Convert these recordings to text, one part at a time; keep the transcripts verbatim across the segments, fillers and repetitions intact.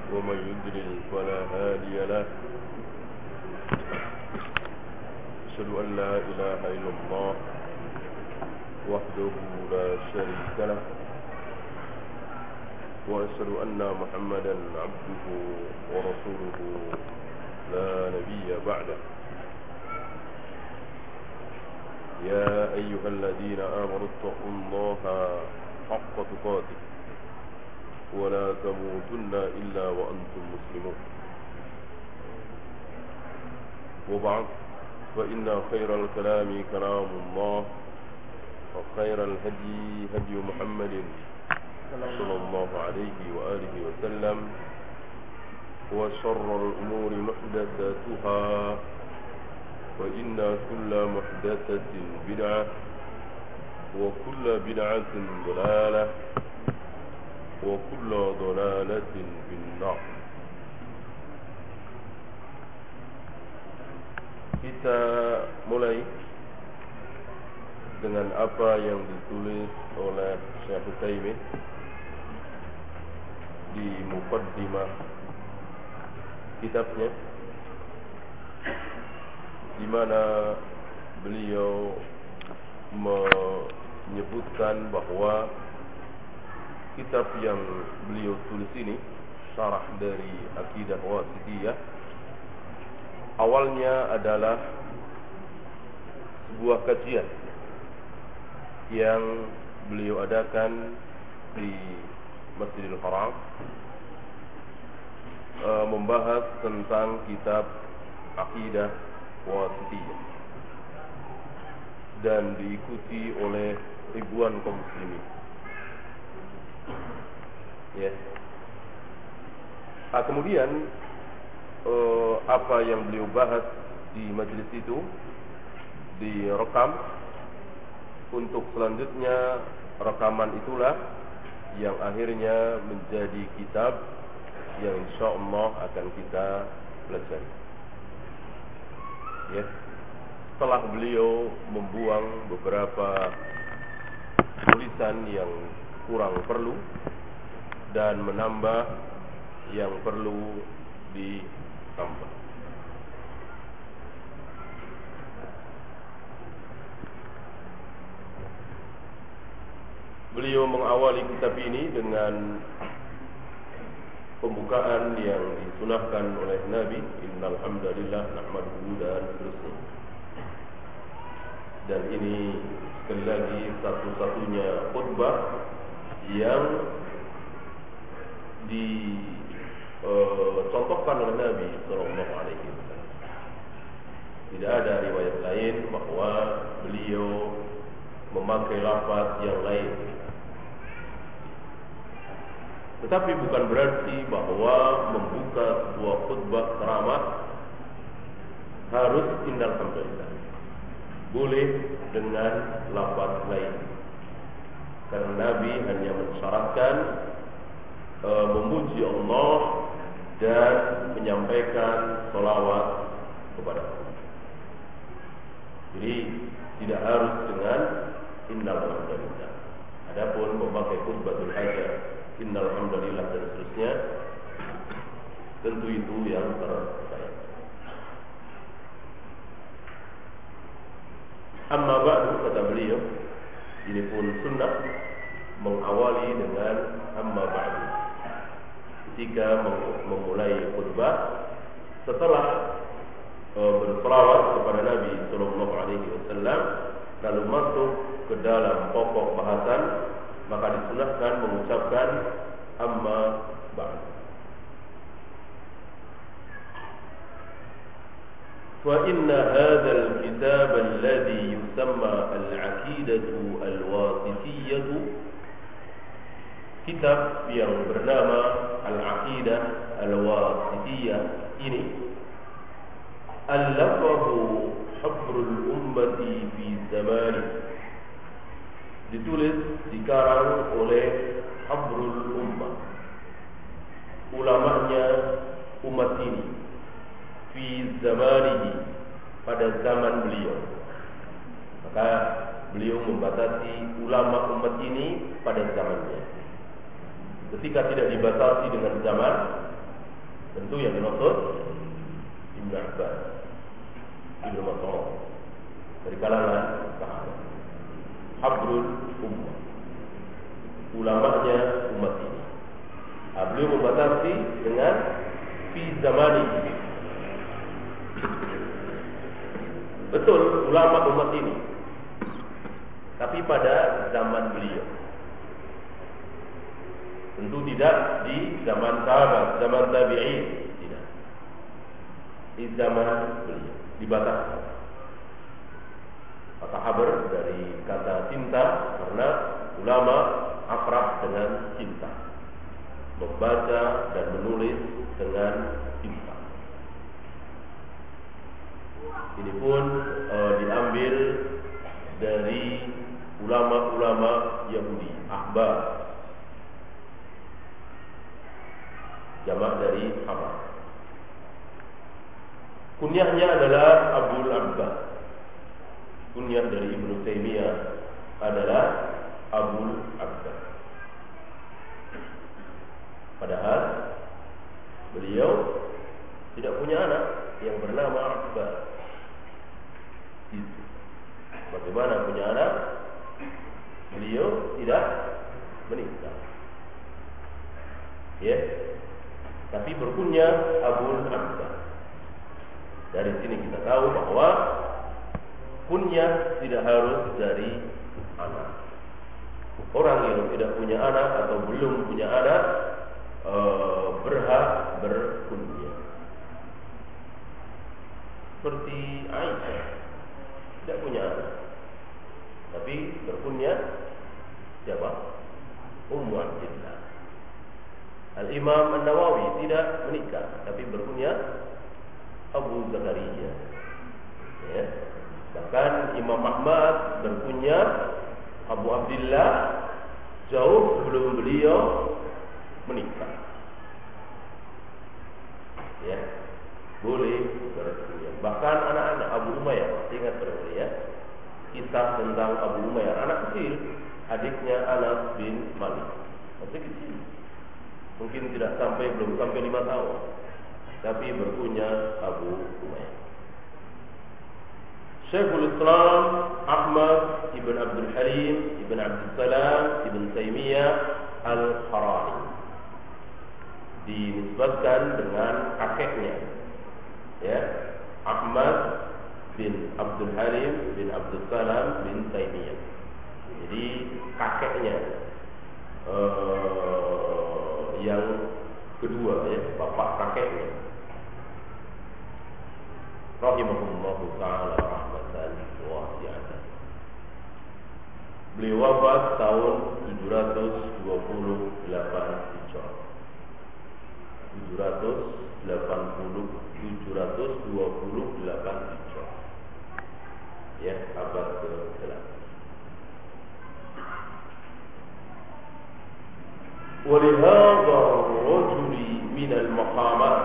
ومن يضلل فلا هادي له. أشهد أن لا إله إلا الله وحده لا شريك له، وأشهد أن محمدا عبده ورسوله لا نبي بعده. يا أيها الذين آمنوا اتقوا الله حق تقاته ولا تموتن إلا وأنتم مسلمون. وبعد، فإن خير الكلام كلام الله، وخير الهدي هدي محمد صلى الله عليه وآله وسلم، وشر الأمور محدثاتها، وإن كل محدثة بدعة، وكل بدعة ضلالة، وكل ضلالة في النار. Kita mulai dengan apa yang ditulis oleh Syekh Utsaimin di muqaddimah kitabnya, di mana beliau menyebutkan bahwa kitab yang beliau tulis ini, syarah dari Aqidah Wasithiyah, awalnya adalah sebuah kajian yang beliau adakan di Masjidil Haram, e, membahas tentang kitab Aqidah Wasithiyah, dan diikuti oleh ribuan kaum muslimin. Ya. Nah, kemudian eh, apa yang beliau bahas di majelis itu direkam. Untuk selanjutnya, rekaman itulah yang akhirnya menjadi kitab yang insyaallah akan kita pelajari. Ya. Setelah beliau membuang beberapa tulisan yang kurang perlu dan menambah yang perlu ditambah. Beliau mengawali kitab ini dengan pembukaan yang disunahkan oleh Nabi, innal hamdalillah nahmaduhu, dan seterusnya. Dan ini sekali lagi satu-satunya khutbah yang dicontohkan uh, oleh Nabi Sallallahu Alaihi Wasallam. Tidak ada riwayat lain bahwa beliau memakai lafaz yang lain. Tetapi bukan berarti bahwa membuka sebuah khutbah ceramah harus innal hamdalillah. Boleh dengan lafaz lain, karena Nabi hanya mensyaratkan e, memuji Allah dan menyampaikan sholawat kepada Allah. Jadi tidak harus dengan innal hamdalillah. Adapun memakai khutbatul hajah, innal hamdalillah dan seterusnya, tentu itu yang terbaik. Amma ba'du, kata beliau, ini pun sunnah mengawali dengan amma ba'du ketika memulai khutbah, setelah e, berselawat kepada Nabi Sallallahu Alaihi Wasallam lalu masuk ke dalam pokok bahasan, maka disunahkan mengucapkan amma ba'du. فإن هذا الكتاب الذي يسمى العقيدة الواسطية، kitab yang bernama Al-Aqidah Al-Wasithiyah ini, allafahu habrul ummati fi zamani, ditulis, dikarang oleh habrul ummah, ulamanya umat ini, fi zamanihi, pada zaman beliau. Maka beliau membatasi ulama umat ini pada zamannya. Ketika tidak dibatasi dengan zaman, Tentu yang dimaksud Ibnu Abbas, Ibnu Mas'ud, dari kalangan sahabat. Habrul ummah, ulamanya umat ini. Beliau membatasi dengan fi zamani. Betul, ulama umat ini, tapi pada zaman beliau. Tentu tidak di zaman sahabat, zaman tabi'in, tidak. Di zaman beliau dibatasi. Kata habar dari kata cinta, karena ulama akrab dengan cinta, membaca dan menulis dengan cinta. Ini pun e, diambil dari ulama-ulama Yahudi, ahbar, jamak dari habar. Kunyahnya adalah Abdul Abbas. Kunyah dari Ibnu Taimiyah adalah Abdul Abbas. Padahal beliau tidak punya anak yang bernama Abbas. Itu. Bagaimana punya anak? Beliau tidak menikah. Ya. Tapi berkunyah Abdul Abbas. Dari sini kita tahu bahwa kunyah tidak harus dari anak. Orang yang tidak punya anak atau belum punya anak e, berhak berkunyah. Seperti Aisyah tidak punya anak, tapi berkunyah siapa? Ummu Abdillah. Al-Imam An-Nawawi tidak menikah, tapi berkunyah Abu Zakaria. Ya. Bahkan Imam Ahmad berkunyah Abu Abdillah jauh sebelum beliau menikah. Ya, boleh berkunyah. Bahkan anak-anak Abu Umayyah, ingat berapa ya? Kisah tentang Abu Umayyah, anak kecil, adiknya Anas bin Malik, masih kecil. Mungkin tidak sampai, belum sampai lima tahun, tapi berkunyah Abu Umayyah. Syekhul Islam Ahmad Ibn Abdul Halim Ibn Abdul Salam Ibn Taimiyah Al-Harani, dinisbatkan dengan kakeknya, ya, Ahmad bin Abdul Halim bin Abdul Salam bin Taimiyah. Jadi kakeknya uh, yang kedua, ya, bapak kakeknya. Rahimahullahu ta'ala rahmatan wasi'atan. Beliau wafat tahun tujuh ratus dua puluh delapan Hijrah. tujuh ratus delapan puluh tujuh ratus dua puluh delapan Hijrah. Ya, abad ke-delapan. Walihadha rajuli minal maqamat,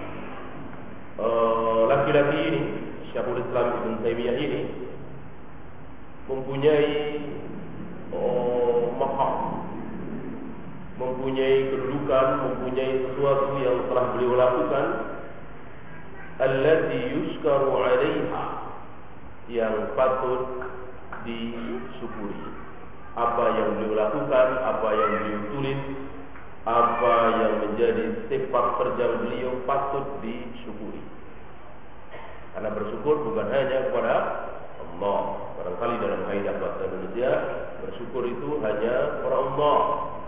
Uh, laki-laki ini, Syekhul Islam Ibn Taimiyah ini, mempunyai uh, maqam, mempunyai kedudukan, mempunyai sesuatu yang telah beliau lakukan, allati yuskaru 'alaiha, yang patut disyukuri. Apa yang beliau lakukan, apa yang beliau tulis, apa yang menjadi sepak terjang beliau patut disyukuri. Karena bersyukur bukan hanya kepada Allah. Barangkali dalam kaidah bahasa Indonesia, bersyukur itu hanya kepada Allah,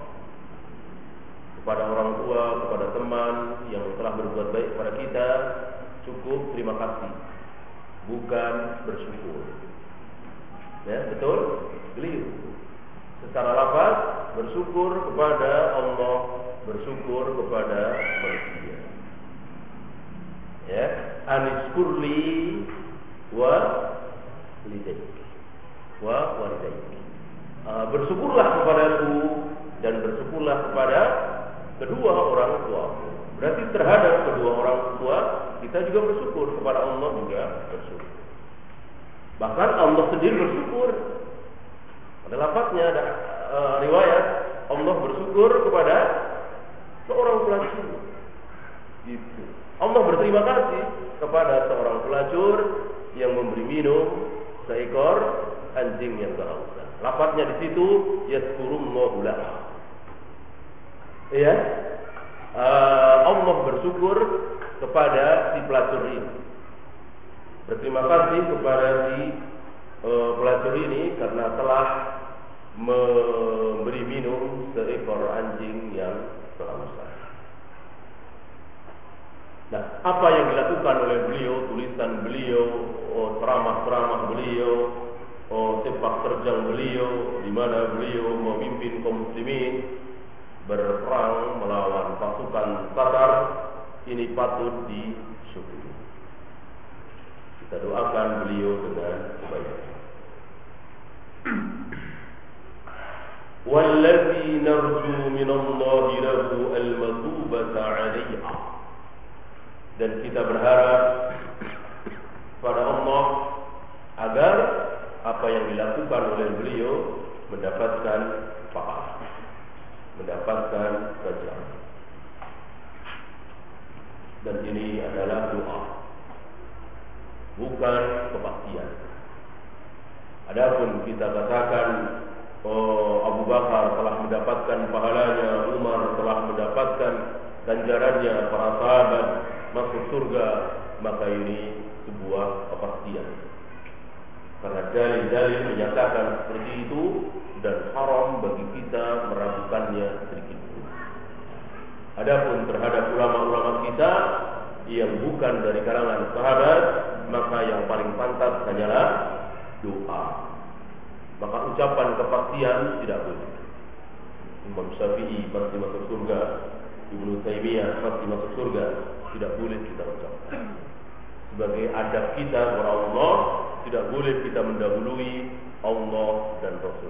kepada orang tua, kepada teman yang telah berbuat baik kepada kita, cukup terima kasih, bukan bersyukur. Ya, betul? Beliau secara lafaz bersyukur kepada Allah, bersyukur kepada manusia. Ya, aniskurli wa lidaik wa walidaik. Uh, bersyukurlah kepadaku dan bersyukurlah kepada kedua orang tua. Berarti terhadap kedua orang tua kita juga bersyukur, kepada Allah juga bersyukur. Bahkan Allah sendiri bersyukur. Pada lafaznya ada uh, riwayat Allah bersyukur kepada seorang pelacur. Gitu. berterima kasih kepada seorang pelacur yang memberi minum seekor anjing yang kehausan. Lafadznya di situ yazkurullahu lahu. Ya, uh, Allah bersyukur kepada si pelacur ini. Berterima kasih kepada si uh, pelacur ini karena telah memberi minum seekor anjing yang kehausan. Nah, apa yang dilakukan oleh beliau, tulisan beliau, oh, ceramah-ceramah beliau, oh, sepak terjang beliau, di mana beliau memimpin kaum muslimin berperang melawan pasukan Tatar, ini patut disyukuri. Kita doakan beliau dengan kebaikan. Wallazi narju minallahi lahu al-mathubata 'alayha. Dan kita berharap pada Allah agar apa yang dilakukan oleh beliau mendapatkan pahala, mendapatkan ganjaran. Dan ini adalah doa, bukan kepastian. Adapun kita katakan, oh, Abu Bakar telah mendapatkan pahalanya, Umar telah mendapatkan ganjarannya, para sahabat masuk surga, maka ini sebuah kepastian. Karena dalil-dalil menyatakan seperti itu, dan haram bagi kita meragukannya sedikit pun. Adapun terhadap ulama-ulama kita yang bukan dari kalangan sahabat, maka yang paling pantas hanyalah doa. Maka ucapan kepastian tidak boleh. Imam Syafi'i pasti masuk surga, Ibnu Taimiyah pasti masuk surga, tidak boleh kita ucapkan. Sebagai adab kita kepada Allah, tidak boleh kita mendahului Allah dan Rasul.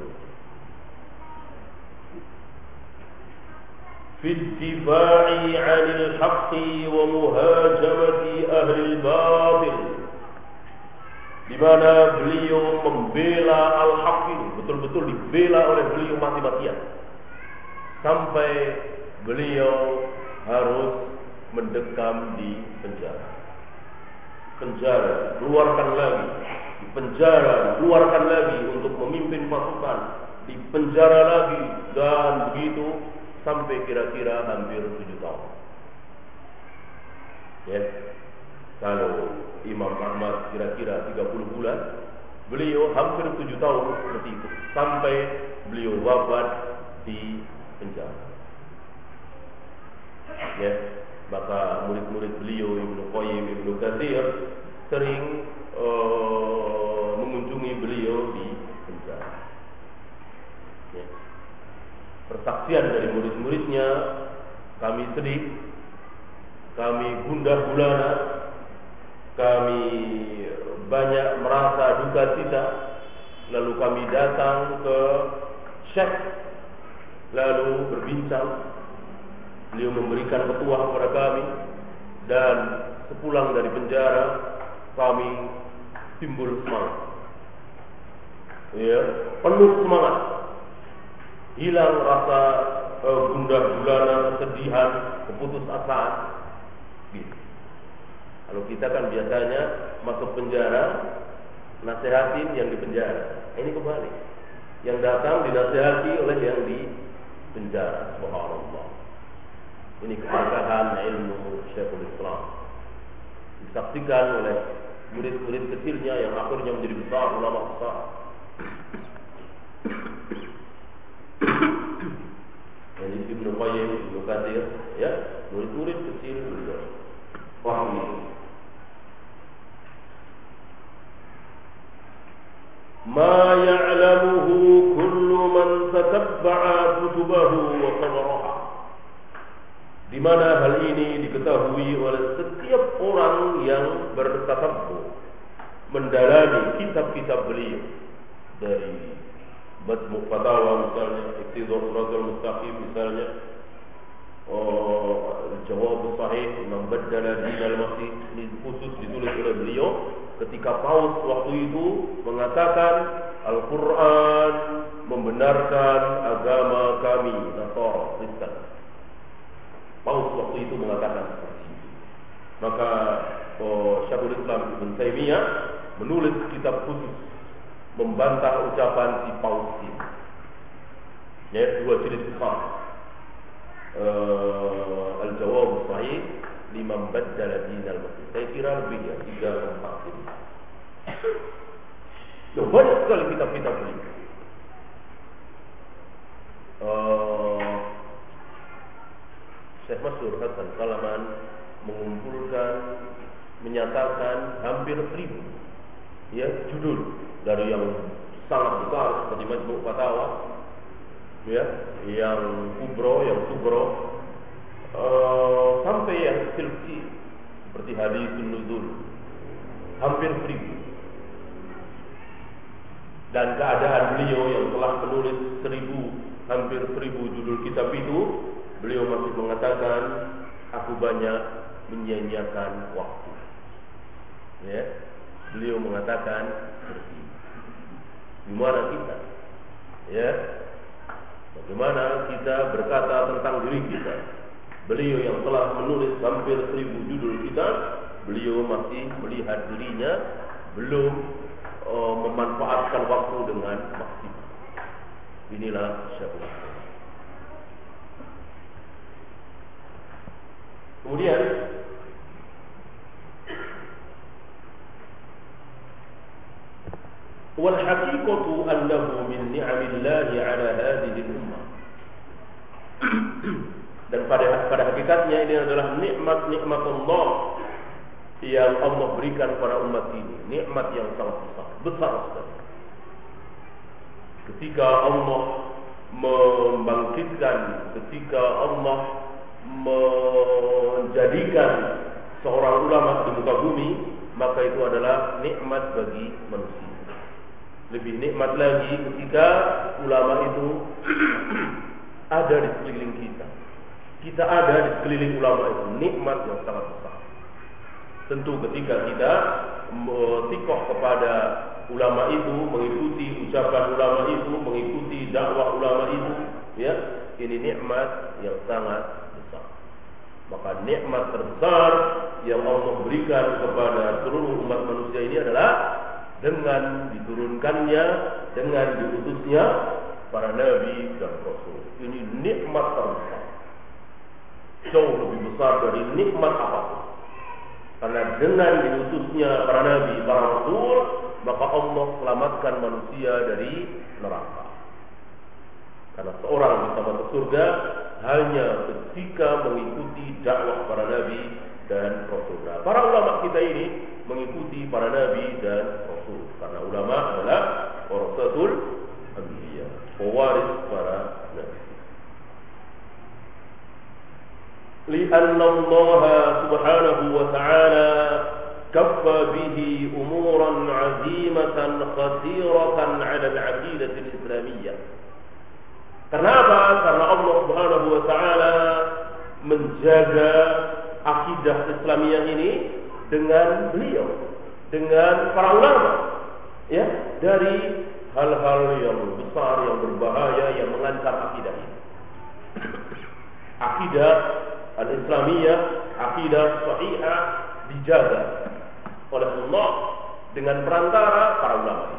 Fi difa'i 'anil haqqi wa muhajamati ahli al-batil. Di mana beliau membela al-haq ini, betul-betul dibela oleh beliau mati-matian. Sampai beliau harus mendekam di penjara. Penjara, keluarkan lagi. Di penjara, keluarkan lagi untuk memimpin pasukan. Di penjara lagi, dan begitu sampai kira-kira hampir tujuh tahun. Ya, kalau Imam Ahmad kira-kira tiga puluh bulan, beliau hampir tujuh tahun seperti itu, sampai beliau wafat di penjara. Ya, maka murid-murid beliau Ibnu Qayyim, Ibnu Katsir sering uh, mengunjungi beliau di penjara. Ya. Persaksian dari murid-muridnya, kami sedih, kami gundah gulana, kami banyak merasa duka cita. Lalu kami datang ke Syekh, lalu berbincang. Beliau memberikan petuah kepada kami, dan sepulang dari penjara kami timbul semangat, ya, penuh semangat, hilang rasa uh, gundah gulana, kesedihan, keputusasaan. Gitu. Kalau kita kan biasanya masuk penjara, nasihatin yang di penjara. Ini kebalik, yang datang dinasihati oleh yang di penjara. Subhanallah. Ini keberkahan ilmu Syekhul Islam, disaksikan oleh murid-murid kecilnya yang akhirnya menjadi besar, ulama besar. Ini Ibnu Qayyim, Ibnu Katsir, ya, murid-murid kecil beliau. Paham ini. Ma ya'lamuhu kullu man tatabba'a kutubahu wa qabaraha. Di mana hal ini diketahui oleh setiap orang yang bertatabbur, mendalami kitab-kitab beliau, dari Majmu' Fatawa misalnya, Iqtidha' Shiratal Mustaqim misalnya, oh, Jawab Sahih, Man Baddala Dinal Masih, ini khusus ditulis oleh beliau ketika Paus waktu itu mengatakan Al-Quran membenarkan agama kami Nasara Kristen. Paus waktu itu mengatakan seperti itu. Maka oh, Syekhul Islam Ibn Taimiyah menulis kitab khusus membantah ucapan si Paus ini. Ya, dua jilid besar. Uh, Al-Jawab Sahih liman baddala dinal masih. Saya kira lebih ya, tiga atau empat ini. So, banyak sekali kitab-kitab ini. Uh, Syekh Masyhur Hasan Salaman mengumpulkan, menyatakan hampir seribu ya judul, dari yang sangat besar seperti Majmu' Fatawa, ya, yang kubro, yang subro, uh, sampai yang kecil-kecil seperti Haditsun Nuzul, hampir seribu. Dan keadaan beliau yang telah menulis seribu, hampir seribu judul kitab itu, beliau masih mengatakan, aku banyak menyia-nyiakan waktu. Ya, beliau mengatakan seperti itu. Gimana kita? Ya, bagaimana kita berkata tentang diri kita? Beliau yang telah menulis hampir seribu judul kitab, beliau masih melihat dirinya belum uh, memanfaatkan waktu dengan maksimal. Inilah Syekhul Islam. Kemudian wal haqiqatu annahu min ni'amillahi 'ala hadhihi al-ummah. Dan pada pada hakikatnya ini adalah nikmat-nikmat Allah yang Allah berikan kepada umat ini, nikmat yang sangat besar, besar sekali. Ketika Allah membangkitkan, ketika Allah menjadikan seorang ulama di muka bumi, maka itu adalah nikmat bagi manusia. Lebih nikmat lagi ketika ulama itu ada di sekeliling kita. Kita ada di sekeliling ulama itu, nikmat yang sangat besar. Tentu ketika kita tikoh kepada ulama itu, mengikuti ucapan ulama itu, mengikuti dakwah ulama itu, ya, ini nikmat yang sangat besar. Maka nikmat terbesar yang Allah berikan kepada seluruh umat manusia ini adalah dengan diturunkannya, dengan diutusnya para nabi dan rasul. Ini nikmat terbesar, jauh lebih besar dari nikmat apapun. Karena dengan diutusnya para nabi, para rasul, maka Allah selamatkan manusia dari neraka. Karena seorang bisa masuk surga hanya ketika mengikuti dakwah para nabi dan rasul. Nah, para ulama kita ini mengikuti para nabi dan rasul. Karena ulama adalah warasatul anbiya, pewaris para nabi. Lianna Allah subhanahu wa ta'ala kaffa bihi umuran azimatan khatiratan 'ala al-'aqidah al-islamiyyah. Kenapa? Karena Allah subhanahu wa ta'ala menjaga akidah Islamiyah ini dengan beliau, dengan para ulama, ya, dari hal-hal yang besar, yang berbahaya, yang mengancam akidah ini. Akidah al-Islamiyah, akidah sahihah dijaga oleh Allah dengan perantara para ulama.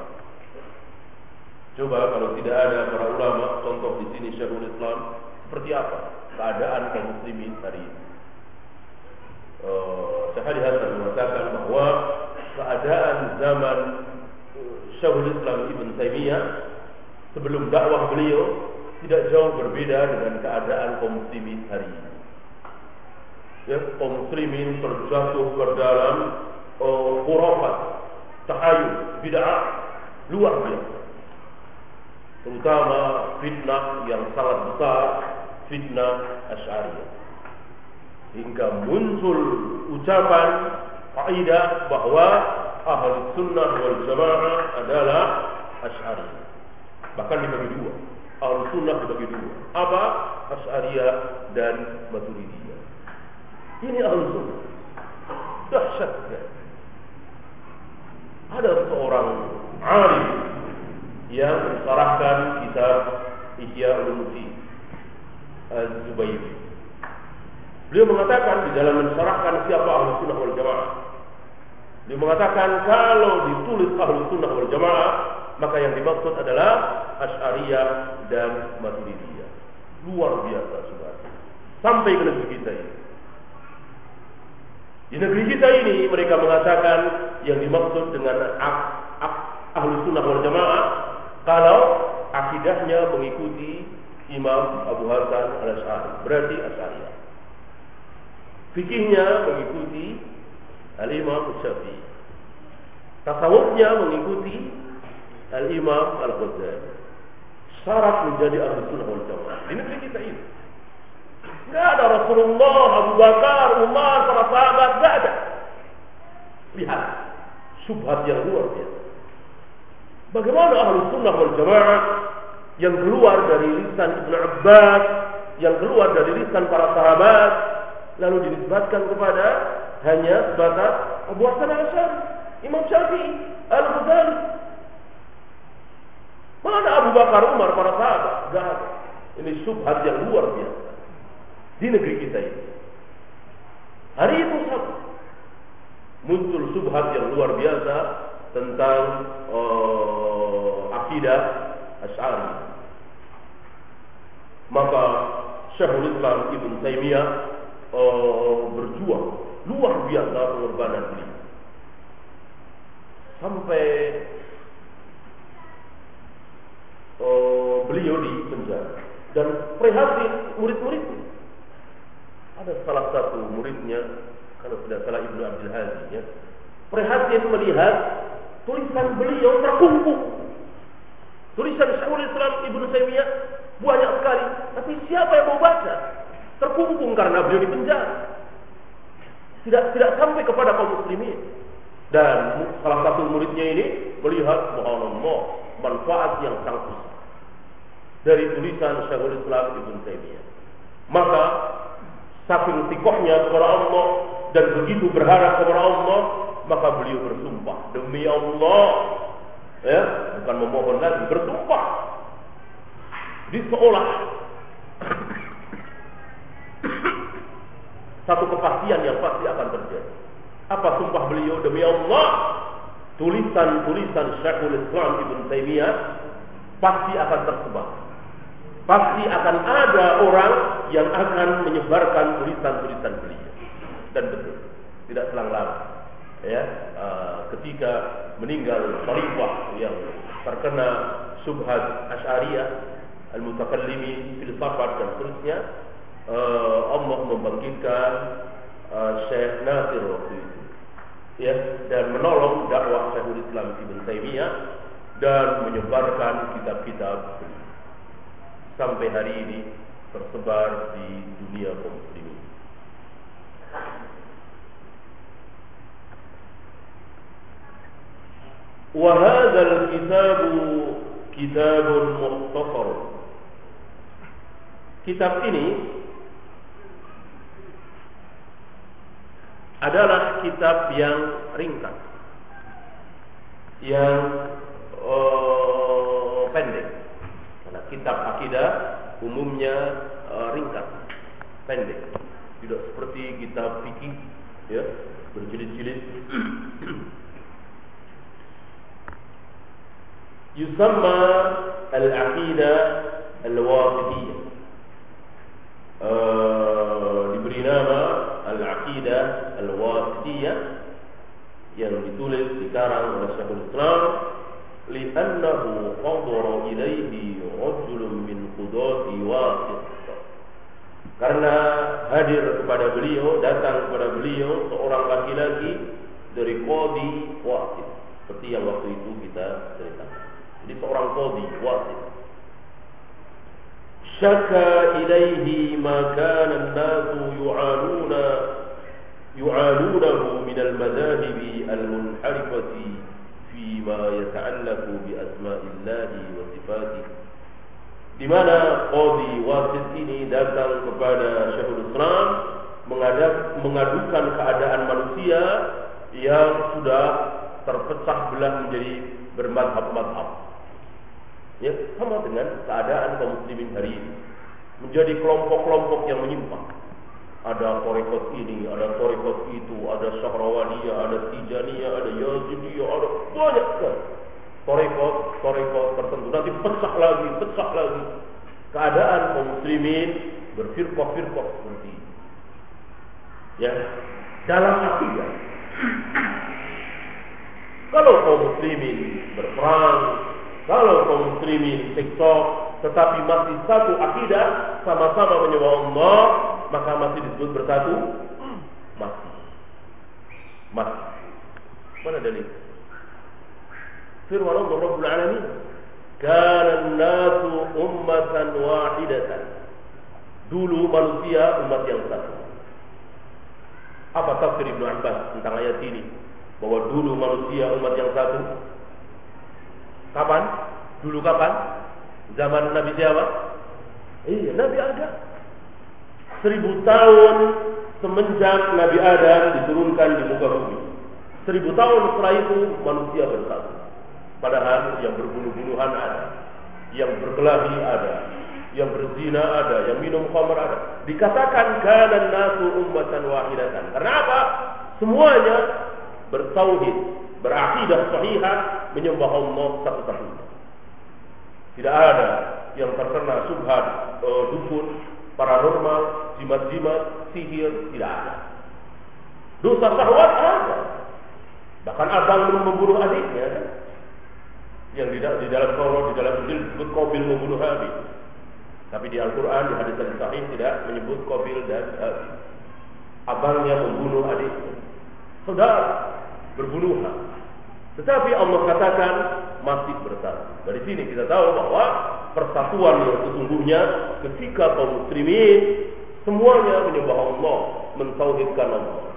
Coba kalau tidak ada para ulama, contoh di sini Syekhul Islam, seperti apa keadaan kaum muslimin hari ini? Uh, Syekh Hasan mengatakan bahwa keadaan zaman Syekhul Islam Ibn Taimiyah sebelum dakwah beliau tidak jauh berbeda dengan keadaan kaum muslimin hari ini. Ya, kaum muslimin terjatuh ke dalam uh, khurafat, tahayul, bid'ah luar biasa. Terutama fitnah yang sangat besar, fitnah Asy'ariyah. Hingga muncul ucapan kaidah bahwa ahli sunnah wal jamaah adalah Asy'ariyah. Bahkan dibagi dua, ahli sunnah dibagi dua. Apa? Asy'ariyah dan Maturidiyah. Ini ahli sunnah. Dahsyat ya. Ada seorang alim yang mensyarahkan kitab Ihya Ulumuddin Az-Zubaydi. Beliau mengatakan di dalam mensyarahkan siapa ahli sunnah wal jamaah, Dia mengatakan kalau ditulis Ahlus Sunnah wal Jamaah, maka yang dimaksud adalah Asy'ariyah dan Maturidiyah. Luar biasa sudah. Sampai ke negeri kita ini. Di negeri kita ini mereka mengatakan yang dimaksud dengan Ahlus Sunnah wal Jamaah kalau akidahnya mengikuti Imam Abu Hasan Al-Asy'ari, berarti Asy'ariyah. Fikihnya mengikuti Al-Imam Syafi'i. Tasawufnya mengikuti Al-Imam Al-Ghazali. Syarat menjadi Ahlus Sunnah wal Jamaah di negeri kita ini. Tidak ada Rasulullah, Abu Bakar, Umar, para sahabat, tidak ada. Lihat, syubhat yang luar biasa. Bagaimana Ahlus Sunnah wal Jamaah yang keluar dari lisan Ibnu Abbas, yang keluar dari lisan para sahabat, lalu dinisbatkan kepada hanya sebatas Abu Hasan Al-Asy'ari, Imam Syafi'i, Al-Ghazali. Mana Abu Bakar, Umar, para sahabat? Tidak ada. Ini syubhat yang luar biasa di negeri kita ini. Hari itu sama, muncul syubhat yang luar biasa tentang uh, akidah Asy'ari. Maka Syekhul Islam Ibn Taimiyah uh, berjuang luar biasa pengorbanan beliau sampai uh, beliau di penjara dan prihatin murid-muridnya. Ada salah satu muridnya, kalau tidak salah Ibnu Abdul Hadi, ya, prihatin melihat tulisan beliau terkumpul. Tulisan Syekhul Islam Ibnu Taimiyah banyak sekali, tapi siapa yang mau baca? Terkungkung karena beliau di penjara. Tidak tidak sampai kepada kaum muslimin. Dan salah satu muridnya ini melihat subhanallah manfaat yang sangat besar dari tulisan Syekhul Islam Ibnu Taimiyah. Maka saking tikohnya kepada Allah dan begitu berharap kepada Allah, maka beliau bersumpah demi Allah, ya, bukan memohon lagi, bersumpah. Jadi seolah satu kepastian yang pasti akan terjadi. Apa sumpah beliau? Demi Allah, tulisan-tulisan Syekhul Islam Ibn Taimiyah pasti akan tersebar. Pasti akan ada orang yang akan menyebarkan tulisan-tulisan beliau. Dan betul, tidak selang lama, ya, uh, ketika meninggal khalifah yang terkena syubhat Asy'ariyah, al-mutakallimin, filsafat dan seterusnya, uh, Allah membangkitkan uh, Syekh Nasir waktu itu, ya, dan menolong dakwah Syekhul Islam Ibn Taimiyah dan menyebarkan kitab-kitab beliau. Sampai hari ini tersebar di dunia kaum muslimin. Wa hadzal kitabu kitabun mukhtasar. Kitab ini adalah kitab yang ringkas, yang uh, pendek. Karena kitab akidah umumnya uh, ringkas, pendek, tidak seperti kitab fikih, ya, berjilid-jilid. Yusamma al-aqidah al-wasithiyah, uh, diberi nama al-aqidah al-wasithiyah, yang ditulis dikarang oleh Syekhul Islam, li'annahu qadara ilaihi rajulun min qudati Wasith, karena hadir kepada beliau, datang kepada beliau seorang laki-laki dari qadi Wasith, seperti yang waktu itu kita ceritakan. Jadi seorang qadi Wasith, syaka ilaihi ma kana an-nasu yu'anuna yu'anunahu min al-madhahibi al-munharifati fima yata'allaqu bi asma'illahi wa sifatihi, di mana qadi Wasith ini datang kepada Syekhul Islam mengadukan keadaan manusia yang sudah terpecah belah menjadi bermadhab-madhab, ya, sama dengan keadaan kaum muslimin hari ini, menjadi kelompok-kelompok yang menyimpang. Ada Torikot ini, ada Torikot itu, ada Syahrawaniyah, ada Tijaniyah, ada Yazidiyah, ada banyak kan. Torikot, Torikot tertentu. Nanti pecah lagi, pecah lagi. Keadaan kaum muslimin berfirqah-firqah seperti ini. Ya, dalam akidah. Kalau kaum muslimin berperang, kalau kaum muslimin TikTok, tetapi masih satu akidah, sama-sama menyembah Allah, maka masih disebut bersatu. Masih, masih. Mana dalil? Firman Allah Rabbul Alamin, "Kana an-nasu ummatan wahidatan." Dulu manusia umat yang satu. Apa tafsir Ibnu Abbas tentang ayat ini? Bahwa dulu manusia umat yang satu. Kapan? Dulu kapan? Zaman Nabi siapa? Iya, Nabi Adam. Seribu tahun semenjak Nabi Adam diturunkan di muka bumi. Seribu tahun setelah itu manusia bersatu. Padahal yang berbunuh-bunuhan ada, yang berkelahi ada, yang berzina ada, yang minum khamr ada. Dikatakan kana nasu ummatan wahidatan. Karena apa? Semuanya bertauhid, berakidah sahihah, menyembah Allah satu-satunya. Tidak ada yang terkena subhat uh, dukun, paranormal, jimat-jimat, sihir, tidak ada. Dosa syahwat ada. Bahkan abang belum membunuh adiknya kan? Yang di, di dalam Taurat, di dalam Injil disebut Qabil membunuh Habil. Tapi di Al-Quran, di hadis yang sahih tidak menyebut Qabil dan Habil. Abangnya membunuh adiknya. Saudara berbunuhan. Tetapi Allah katakan masih bersatu. Dari sini kita tahu bahwa persatuan yang sesungguhnya ketika kaum muslimin semuanya menyembah Allah, mentauhidkan Allah.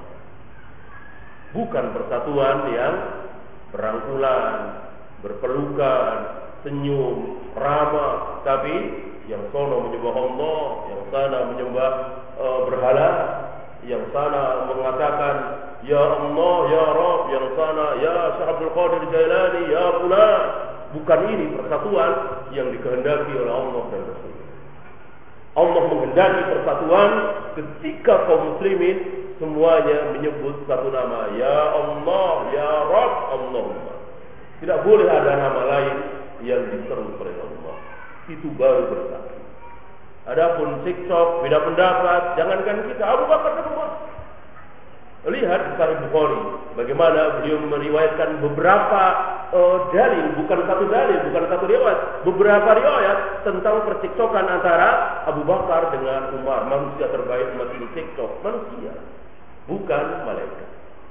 Bukan persatuan yang berangkulan, berpelukan, senyum, ramah, tapi yang sono menyembah Allah, yang sana menyembah uh, berhala, yang sana mengatakan ya Allah, ya Rabb, yang sana ya Syekh Abdul Qadir Jailani, ya fulan. Bukan ini persatuan yang dikehendaki oleh Allah dan Rasul. Allah menghendaki persatuan ketika kaum muslimin semuanya menyebut satu nama, ya Allah, ya Rabb, Allahumma. Tidak boleh ada nama lain yang diseru oleh Allah. Itu baru bersatu. Adapun TikTok, beda pendapat, jangankan kita, Abu Bakar dan Umar. Lihat di Sahih Bukhari bagaimana beliau meriwayatkan beberapa uh, dalil, bukan satu dalil, bukan satu riwayat, beberapa riwayat tentang percekcokan antara Abu Bakar dengan Umar. Manusia terbaik umat ini TikTok, manusia, bukan malaikat.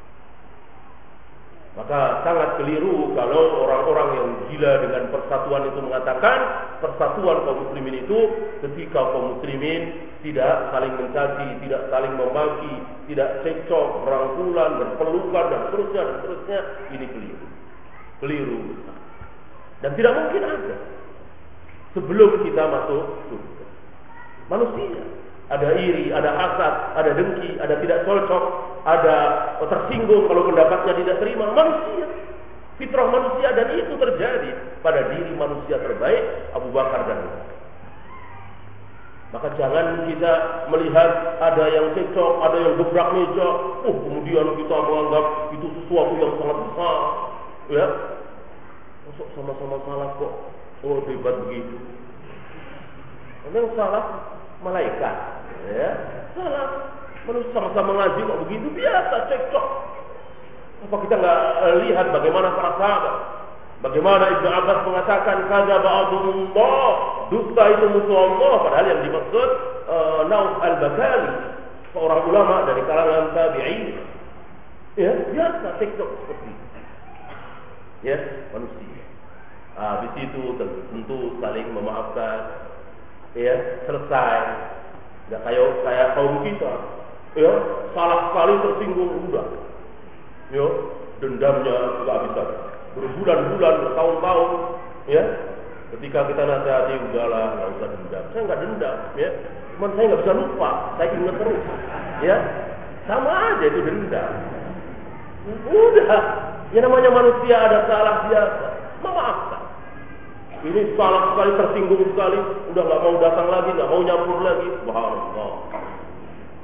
Maka sangat keliru kalau orang-orang yang gila dengan persatuan itu mengatakan persatuan kaum muslimin itu ketika kaum muslimin tidak saling mencaci, tidak saling memaki, tidak cekcok, rangkulan, berpelukan dan seterusnya dan seterusnya. Ini keliru, keliru dan tidak mungkin ada sebelum kita masuk surga. Manusia ada iri, ada hasad, ada dengki, ada tidak cocok, ada tersinggung kalau pendapatnya tidak terima. Manusia, fitrah manusia, dan itu terjadi pada diri manusia terbaik Abu Bakar dan Umar. Maka jangan kita melihat ada yang cekcok, ada yang gebrak meja, oh kemudian kita menganggap itu sesuatu yang sangat besar, ya. Masuk sama-sama salah kok, oh debat begitu. Yang salah malaikat, ya, salah. Manusia sama-sama ngaji kok begitu, biasa cekcok. Apa kita nggak lihat bagaimana para sahabat, bagaimana Ibnu Abbas mengatakan kadzaba Abdullah, dusta itu musuh Allah, padahal yang dimaksud uh, Nauf al-Bakali, seorang ulama dari kalangan tabi'in. Ya, biasa cekcok seperti itu. Ya, manusia. Ah, di situ tentu saling memaafkan. Ya, selesai. Enggak kayak kayak kaum kita. Ya, salah sekali tersinggung udah. Ya, dendamnya enggak bisa. Berbulan-bulan, bertahun-tahun, ya. Ketika kita nasihati, udahlah, enggak usah dendam. Saya enggak dendam, ya. Cuman saya enggak bisa lupa, saya ingat terus. Ya. Sama aja itu dendam. Udah, yang namanya manusia ada salah biasa. Memaafkan. Ini salah sekali, tersinggung sekali, udah nggak mau datang lagi, nggak mau nyampur lagi. Subhanallah. Ini salah sekali, tersinggung sekali, udah nggak mau datang lagi, nggak mau nyampur lagi. Subhanallah. Ini salah sekali, tersinggung sekali, udah nggak mau datang lagi, nggak mau nyampur lagi. Subhanallah. Ini salah sekali, tersinggung sekali, udah nggak mau datang lagi, nggak mau nyampur lagi. Subhanallah.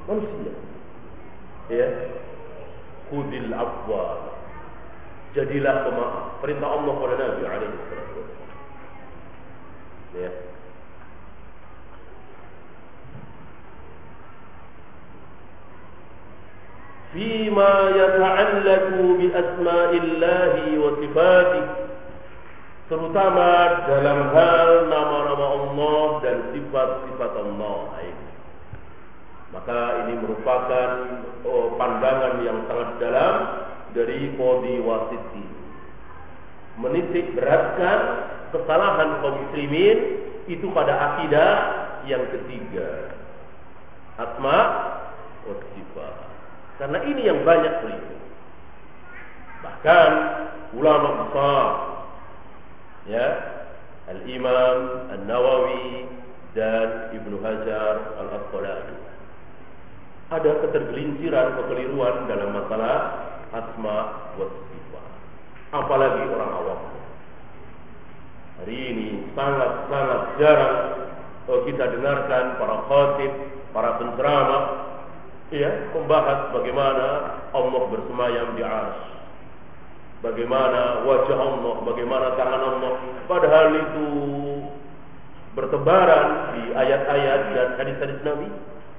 manusia. Ya, khudil afwa, jadilah pemaaf. Perintah Allah kepada Nabi alaihi wasallam. Ya. Fima yata'allaqu bi asma'illahi wa sifatihi, terutama dalam hal nama-nama Allah dan sifat-sifat Allah. Maka ini merupakan oh, pandangan yang sangat dalam dari Qadhi Wasiti, menitik beratkan kesalahan kaum muslimin itu pada akidah yang ketiga, asma wa sifat. Karena ini yang banyak keliru. Bahkan ulama besar, ya, Al-Imam An-Nawawi dan Ibnu Hajar Al-Asqalani, ada ketergelinciran, kekeliruan dalam masalah asma wa sifat. Apalagi orang awam. Hari ini sangat-sangat jarang kita dengarkan para khatib, para penceramah, ya, membahas bagaimana Allah bersemayam di arsy, bagaimana wajah Allah, bagaimana tangan Allah. Padahal itu bertebaran di ayat-ayat dan hadis-hadis Nabi.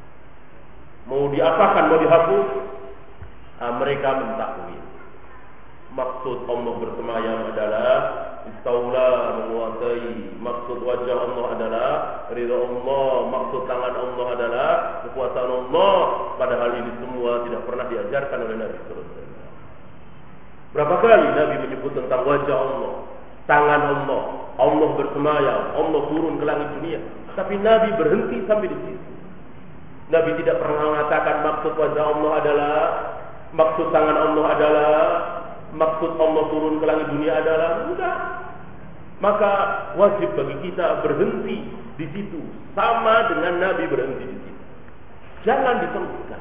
Mau diapakan, mau dihapus, nah, mereka mentakwil. Maksud Allah bersemayam adalah istaula, menguasai. Maksud wajah Allah adalah ridha Allah. Maksud tangan Allah adalah kekuasaan Allah. Padahal ini semua tidak pernah diajarkan oleh Nabi sallallahu alaihi wasallam. Berapa kali Nabi menyebut tentang wajah Allah, tangan Allah, Allah bersemayam, Allah turun ke langit dunia. Tapi Nabi berhenti sampai di situ. Nabi tidak pernah mengatakan maksud wajah Allah adalah, maksud tangan Allah adalah, maksud Allah turun ke langit dunia adalah. Enggak. Maka wajib bagi kita berhenti di situ, sama dengan Nabi berhenti di situ. Jangan diteruskan.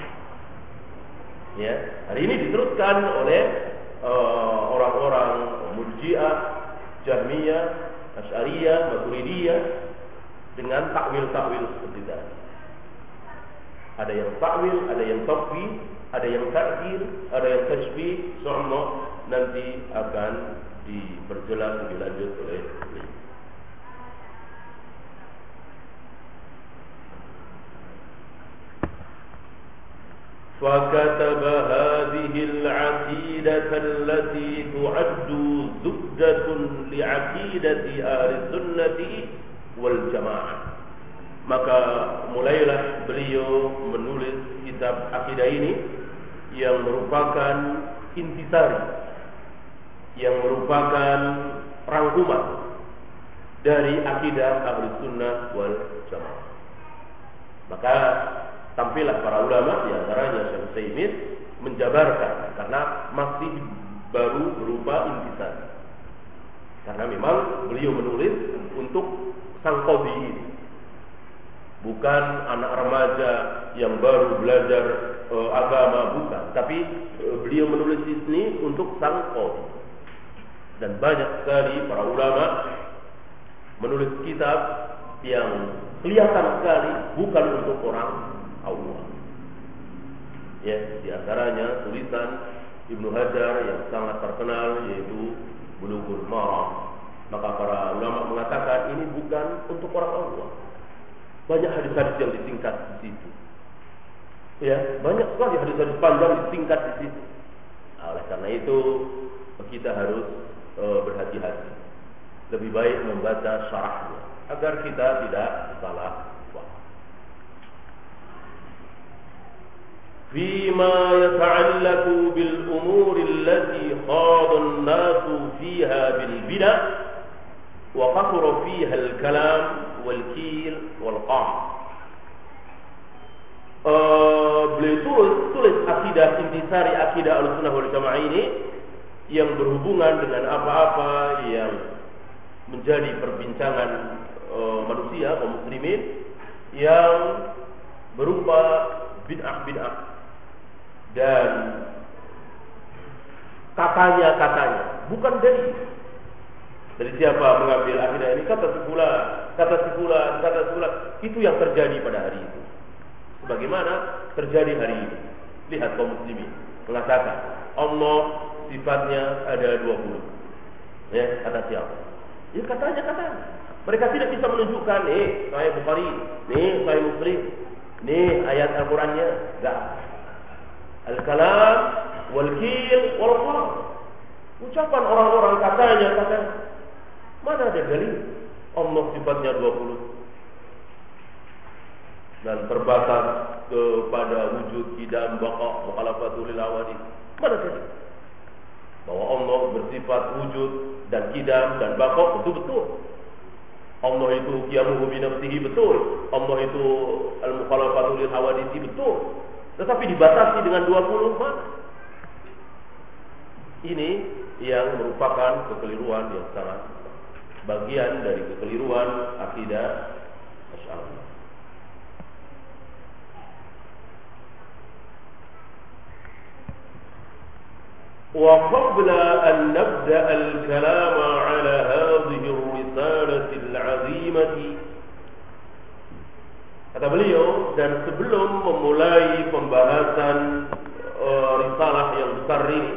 Ya, hari ini diteruskan oleh uh, orang-orang Murji'ah, Jahmiyah, Asy'ariyah, Maturidiyah dengan takwil-takwil seperti tadi. Ada yang takwil, ada yang tafwid, ada yang ta'khir, ada yang tashbih. Insyaallah nanti akan diperjelas lebih lanjut oleh beliau. فكتب هذه العقيدة التي تعد زبدة لعقيدة أهل السنة والجماعة. Maka mulailah beliau menulis kitab akidah ini yang merupakan intisari, yang merupakan rangkuman dari akidah Ahlus Sunnah wal Jamaah. Maka tampillah para ulama, di antaranya Syekh Utsaimin, menjabarkan karena masih baru berupa intisari. Karena memang beliau menulis untuk sang qadhi ini, bukan anak remaja yang baru belajar e, agama, bukan. Tapi e, beliau menulis ini untuk sang qadhi. Dan banyak sekali para ulama menulis kitab yang kelihatan sekali bukan untuk orang awam. Ya, di antaranya tulisan Ibnu Hajar yang sangat terkenal, yaitu Bulughul Maram. Maka para ulama mengatakan ini bukan untuk orang awam. Banyak hadis-hadis yang disingkat di situ. Ya, banyak sekali hadis-hadis panjang disingkat di situ. Nah, oleh karena itu kita harus e, berhati-hati. Lebih baik membaca syarahnya agar kita tidak salah paham. Fima yata'allaqu bil umuri allati khada an-nasu fiha bil bid'ah wa qasara fiha al-kalam wal-kil wal-qam. Uh, beliau tulis, tulis akidah intisari akidah Ahlussunnah wal Jamaah ini yang berhubungan dengan apa-apa yang menjadi perbincangan uh, manusia kaum muslimin yang berupa bid'ah-bid'ah dan katanya-katanya, bukan dari dari siapa mengambil akidah ini, kata si fulan, kata si fulan, kata si fulan. Itu yang terjadi pada hari itu. Sebagaimana terjadi hari ini. Lihat kaum muslimin mengatakan Allah sifatnya ada dua puluh. Ya, kata siapa? Ya katanya katanya. Mereka tidak bisa menunjukkan, nih Sahih Bukhari, nih Sahih Muslim, nih ayat Al-Qur'annya. Enggak. Al-kalam wal-qil wal-qawl. Ucapan orang-orang katanya katanya. Mana ada dalil Allah sifatnya dua puluh? Dan terbatas kepada wujud idam baqa mukhalafatul lil awadith. Mana dalil bahwa Allah bersifat wujud dan kidam dan baqa? Betul-betul. Allah itu qiyamuhu bi nafsihi, betul. Allah itu al-mukhalafatul lil awadith, betul. Tetapi dibatasi dengan dua puluh mana? Ini yang merupakan kekeliruan yang sangat bagian dari kekeliruan akidah Asy'ariyah. وقبل أن نبدأ الكلام على هذه الرسالة العظيمة, kata beliau, dan sebelum memulai pembahasan uh, risalah yang besar ini,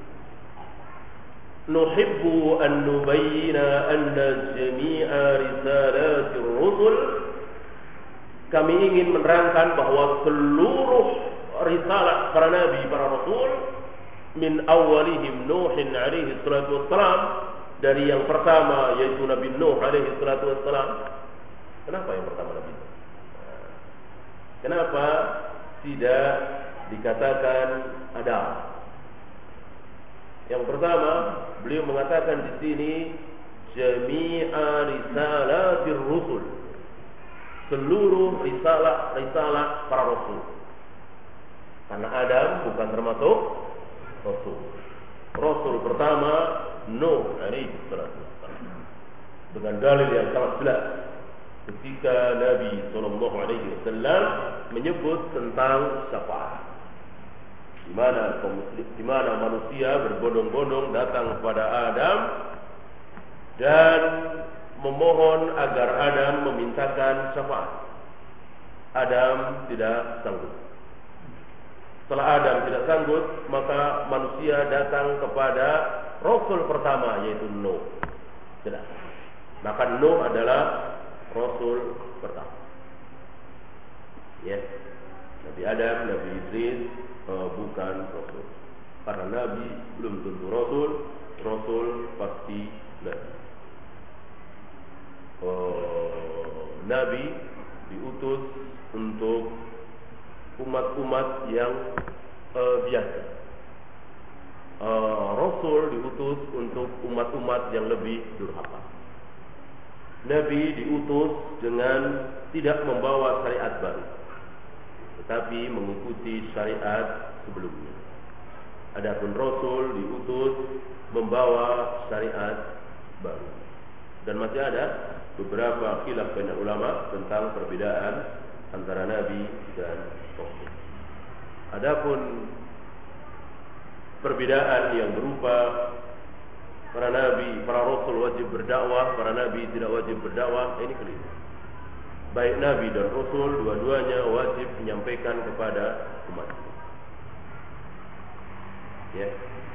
nuhibbu an nubayyina anna jami'a risalatir rusul, kami ingin menerangkan bahwa seluruh risalah para nabi, para rasul, min awalihim Nuhin alaihi salatu wassalam, dari yang pertama yaitu Nabi Nuh alaihi salatu wassalam. Kenapa yang pertama Nabi Nuh? Kenapa tidak dikatakan Adam? Yang pertama, beliau mengatakan di sini jami'a risalatir rusul, seluruh risalah-risalah para rasul. Karena Adam bukan termasuk Rasul. Rasul pertama Nuh alaihi salatu wassalam, dengan dalil yang sangat jelas ketika Nabi sallallahu alaihi wasallam menyebut tentang syafaat, di mana kaum muslim, di mana manusia berbondong-bondong datang kepada Adam dan memohon agar Adam memintakan syafaat. Adam tidak sanggup. Setelah Adam tidak sanggup, maka manusia datang kepada Rasul pertama, yaitu Nuh. Jelas. Maka Nuh adalah Rasul pertama. Ya, Nabi Adam, Nabi Idris uh, bukan Rasul. Karena Nabi belum tentu Rasul, Rasul pasti Nabi. Uh, Nabi diutus untuk umat-umat yang uh, biasa. uh, Rasul diutus untuk umat-umat yang lebih durhaka. Nabi diutus dengan tidak membawa syariat baru, tetapi mengikuti syariat sebelumnya. Adapun Rasul diutus membawa syariat baru. Dan masih ada beberapa khilaf banyak ulama tentang perbedaan antara Nabi dan Rasul. Adapun perbedaan yang berupa para nabi, para rasul wajib berdakwah, para nabi tidak wajib berdakwah, ini keliru. Baik nabi dan rasul dua-duanya wajib menyampaikan kepada umat. Ya.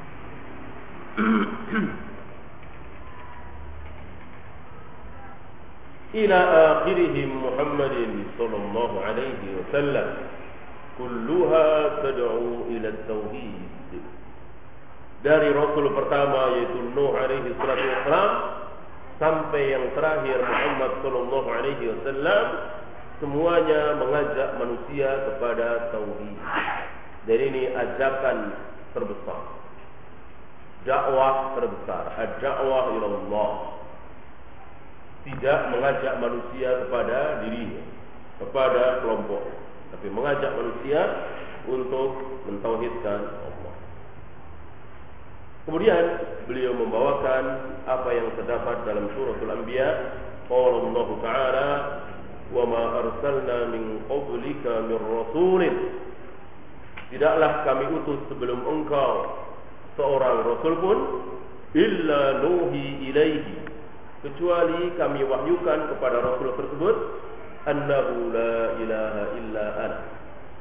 Ila akhirihim Muhammadin sallallahu alaihi wasallam, kulluha tad'u ila tauhid. Dari Rasul pertama yaitu Nuh alaihi salatu wassalam sampai yang terakhir Muhammad sallallahu alaihi wasallam, semuanya mengajak manusia kepada tauhid. Dan ini ajakan terbesar, dakwah terbesar, ad-da'wah ila Allah. Tidak mengajak manusia kepada dirinya, kepada kelompok, tapi mengajak manusia untuk mentauhidkan Allah. Kemudian beliau membawakan apa yang terdapat dalam suratul Anbiya. Qala Allah Ta'ala, "Wa ma arsalna min qablika min rasulin." Tidaklah kami utus sebelum engkau seorang rasul pun, illa nuhi ilaihi, kecuali kami wahyukan kepada Rasul tersebut, annahu la ilaha illa ana,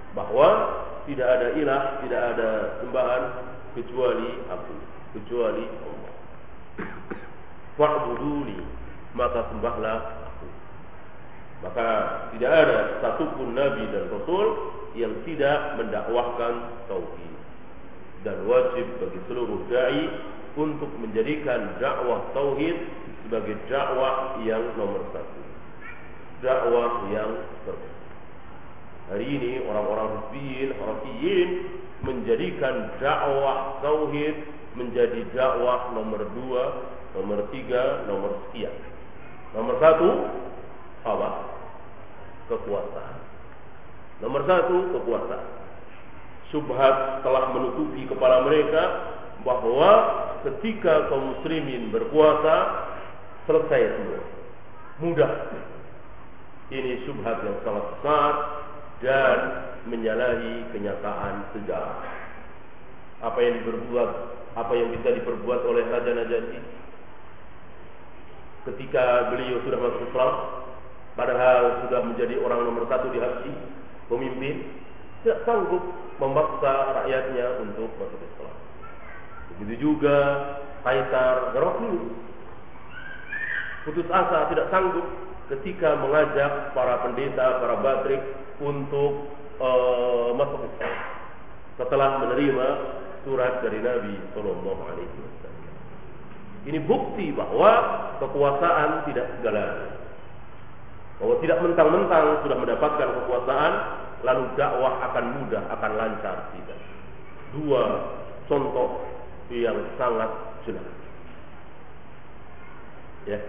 bahwa tidak ada ilah, tidak ada sembahan kecuali aku, kecuali Allah. Fa'buduni, maka sembahlah aku. Maka tidak ada satupun nabi dan rasul yang tidak mendakwahkan tauhid. Dan wajib bagi seluruh dai untuk menjadikan dakwah tauhid sebagai dakwah yang nomor satu, dakwah yang terbesar. Hari ini orang-orang hizbiyin, harakiyin menjadikan dakwah tauhid menjadi dakwah nomor dua, nomor tiga, nomor sekian. Nomor satu apa? Kekuasaan. Nomor satu kekuasaan. Syubhat telah menutupi kepala mereka bahwa ketika kaum muslimin berkuasa selesai semua, mudah. Ini syubhat yang sangat besar dan menyalahi kenyataan sejarah. Apa yang diperbuat, apa yang bisa diperbuat oleh Raja Najasyi ketika beliau sudah masuk Islam, padahal sudah menjadi orang nomor satu di Habsyi, pemimpin, tidak sanggup memaksa rakyatnya untuk masuk Islam. Begitu juga Kaisar Heraklius, putus asa, tidak sanggup ketika mengajak para pendeta, para batrik untuk uh, masuk Islam setelah menerima surat dari Nabi Sallallahu Alaihi Wasallam. Ini bukti bahwa kekuasaan tidak segalanya, bahwa tidak mentang-mentang sudah mendapatkan kekuasaan lalu dakwah akan mudah, akan lancar. Tidak. Dua contoh yang sangat jelas. Ya.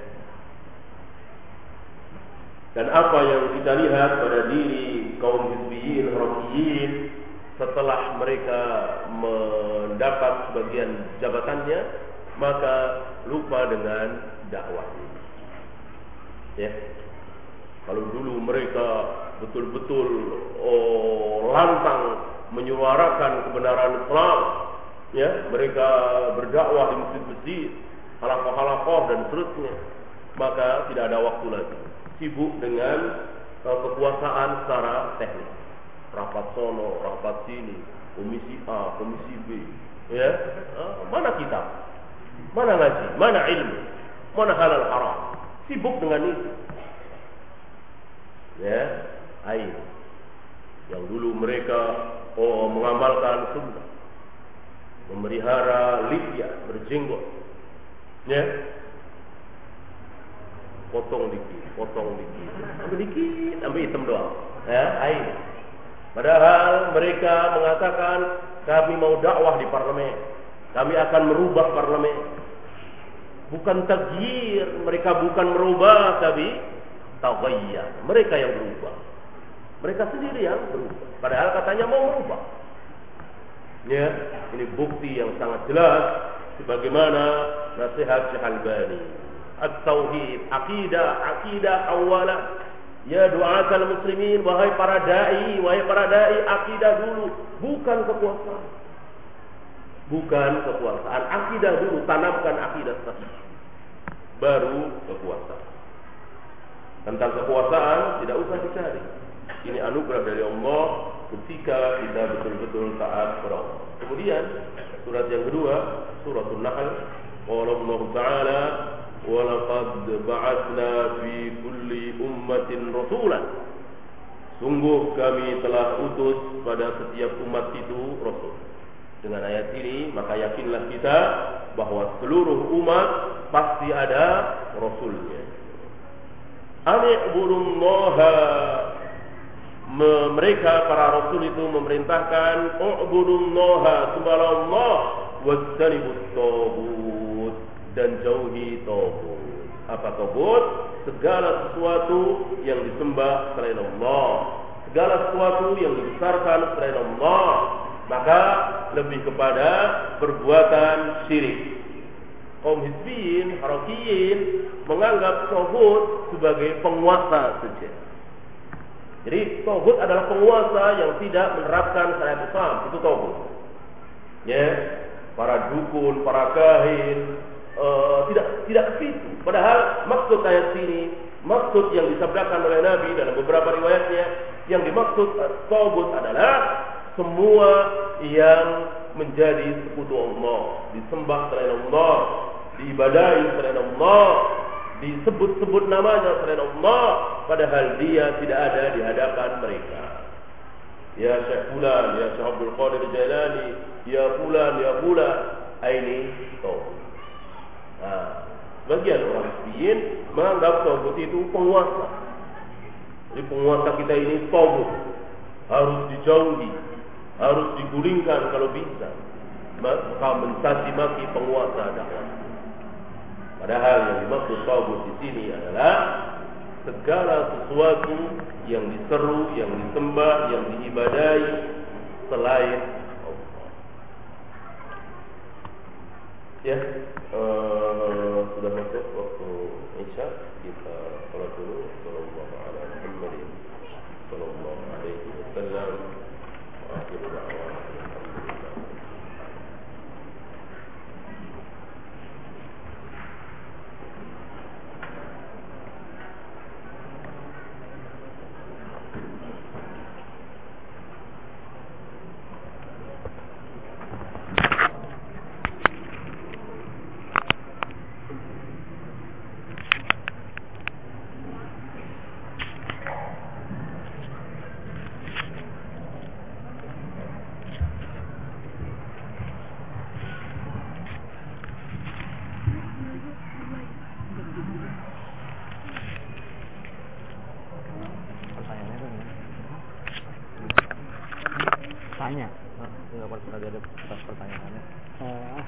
Dan apa yang kita lihat pada diri kaum hizbiyin, harakiyin setelah mereka mendapat sebagian jabatannya, maka lupa dengan dakwah. Ya. Kalau dulu mereka betul-betul oh, lantang menyuarakan kebenaran Islam, ya, mereka berdakwah di masjid-masjid, halaqah-halaqah dan seterusnya, maka tidak ada waktu lagi, sibuk dengan uh, kekuasaan secara teknis, rapat sono, rapat sini, komisi A, komisi B, ya, uh, mana kitab, mana ngaji, mana ilmu, mana halal haram, sibuk dengan itu. Ya, air yang dulu mereka oh, mengamalkan sunnah, memelihara lihya, berjenggot, ya, potong dikit, potong dikit, ambil dikit, ambil hitam doang, ya, air. Padahal mereka mengatakan kami mau dakwah di parlemen, kami akan merubah parlemen. Bukan taghyir, mereka bukan merubah, tapi taghayyar, mereka yang berubah. Mereka sendiri yang berubah. Padahal katanya mau merubah. Ya, ini bukti yang sangat jelas sebagaimana nasihat Syekh Albani. At-tauhid, akidah, akidah awalan. Ya du'atal muslimin, wahai para dai, wahai para dai, akidah dulu, bukan kekuasaan. Bukan kekuasaan, akidah dulu, tanamkan akidah sahih. Baru kekuasaan. Tentang kekuasaan tidak usah dicari. Ini anugerah dari Allah ketika kita betul-betul taat kepada Allah. Kemudian surat yang kedua, surah An-Nahl, qala Allah Ta'ala wa laqad ba'atsna fi kulli ummatin rasulan. Sungguh kami telah utus pada setiap umat itu rasul. Dengan ayat ini maka yakinlah kita bahwa seluruh umat pasti ada rasulnya. Ani'budullaha, mereka para rasul itu memerintahkan u'budullaha, sembahlah Allah, wajtanibut taghut, dan jauhi taghut. Apa taghut? Segala sesuatu yang disembah selain Allah, segala sesuatu yang dibesarkan selain Allah, maka lebih kepada perbuatan syirik. Kaum hizbiyin, harakiyin menganggap taghut sebagai penguasa saja. Jadi taghut adalah penguasa yang tidak menerapkan syariat Islam, itu taghut. Ya, para dukun, para kahin uh, tidak tidak ke situ. Padahal maksud ayat sini, maksud yang disabdakan oleh Nabi dalam beberapa riwayatnya Yang dimaksud tagut adalah semua yang menjadi sekutu Allah, disembah selain Allah, diibadahi selain Allah, disebut-sebut namanya selain Allah, padahal dia tidak ada di hadapan mereka. Ya Syekh Fulan, ya Syekh Abdul Qadir Jailani, ya Fulan, ya Fulan, ini tagut. Nah, bagian orang Hizbiyin menganggap tagut itu penguasa. Jadi penguasa kita ini tagut, harus dijauhi, harus digulingkan kalau bisa. Maka mencaci maki penguasa dakwah. Padahal yang dimaksud tagut di sini adalah segala sesuatu yang diseru, yang disembah, yang diibadahi selain Allah. Ya, uh, sudah masuk waktu Isya, kita salat dulu. Sallallahu ala Muhammadin sallallahu alaihi wasallam. Wa akhiru da'wana alhamdulillah. Tanya, nggak pernah ada pertanyaannya. Oh.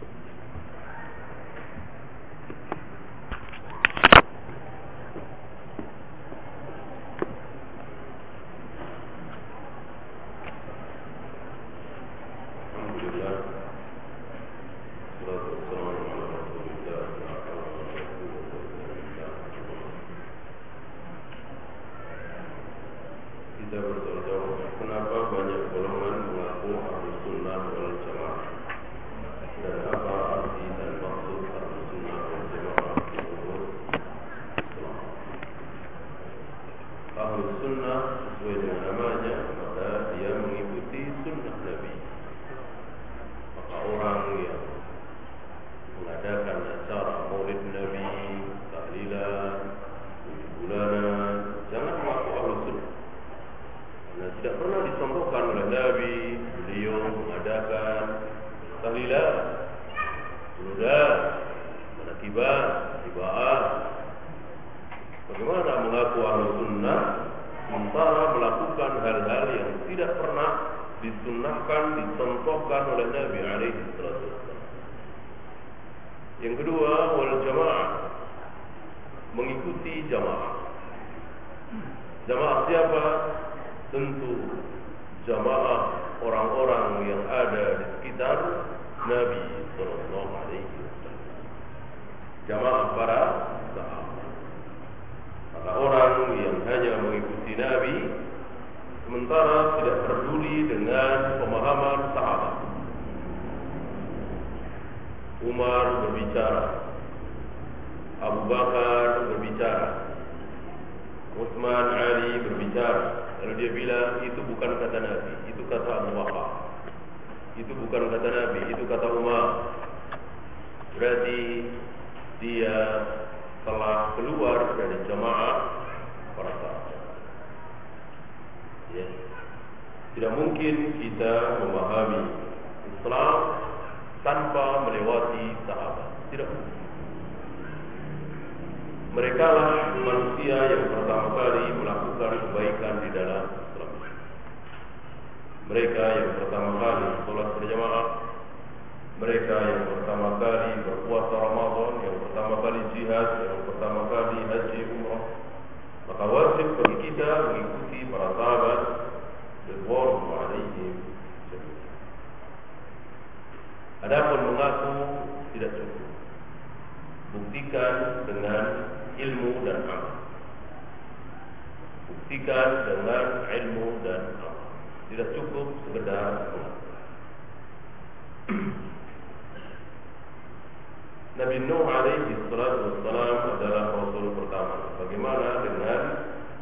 Nabi Nuh alaihi salatu wassalam adalah rasul pertama. Bagaimana dengan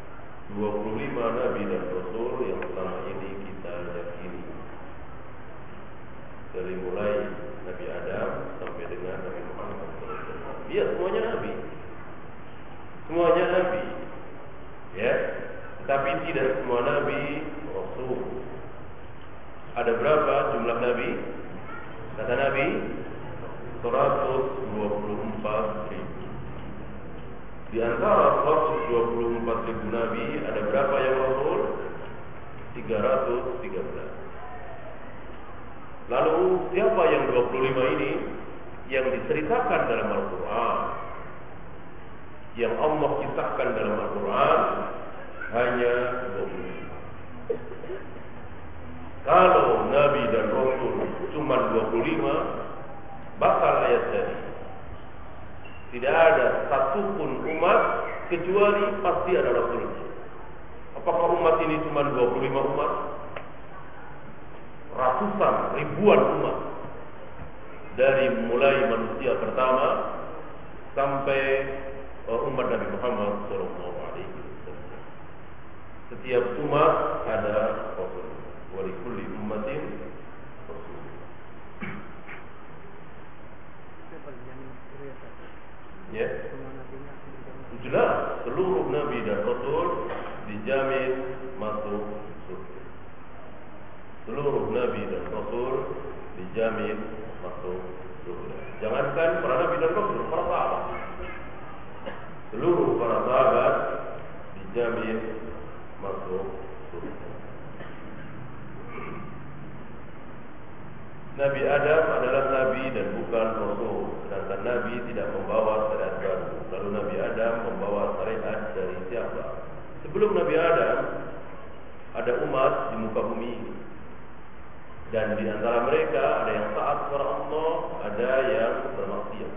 dua puluh lima nabi dan rasul yang selama ini kita yakini, dari mulai Nabi Adam sampai dengan Nabi Muhammad shallallahu alaihi wasallam. Iya, semuanya nabi, semuanya nabi, ya. Tetapi tidak semua nabi rasul. Ada berapa jumlah nabi? Kata Nabi, seratus dua puluh empat ribu. Di antara seratus dua puluh empat ribu nabi, ada berapa yang rasul? tiga ratus tiga belas. Lalu siapa yang dua puluh lima ini? Yang diceritakan dalam Al-Quran, yang Allah kisahkan dalam Al-Quran, hanya dua puluh lima. Kalau Nabi dan Rasul cuma dua puluh lima, bakal ayat tadi. Tidak ada satupun umat kecuali pasti ada Rasulnya. Apakah umat ini cuma dua puluh lima umat? Ratusan, ribuan umat. Dari mulai manusia pertama sampai uh, umat Nabi Muhammad shallallahu alaihi wasallam. Setiap umat ada Rasul. Wa likulli ummatin rasul. Ya. Jelas seluruh nabi dan rasul dijamin masuk surga. Seluruh nabi dan rasul dijamin masuk surga. Jangankan para nabi dan rasul, para sahabat. Seluruh para sahabat dijamin masuk surga. Nabi Adam adalah nabi dan bukan rasul, sedangkan nabi tidak membawa syariat baru. Lalu Nabi Adam membawa syariat dari siapa? Sebelum Nabi Adam ada umat di muka bumi ini, dan di antara mereka ada yang taat kepada Allah, ada yang bermaksiat.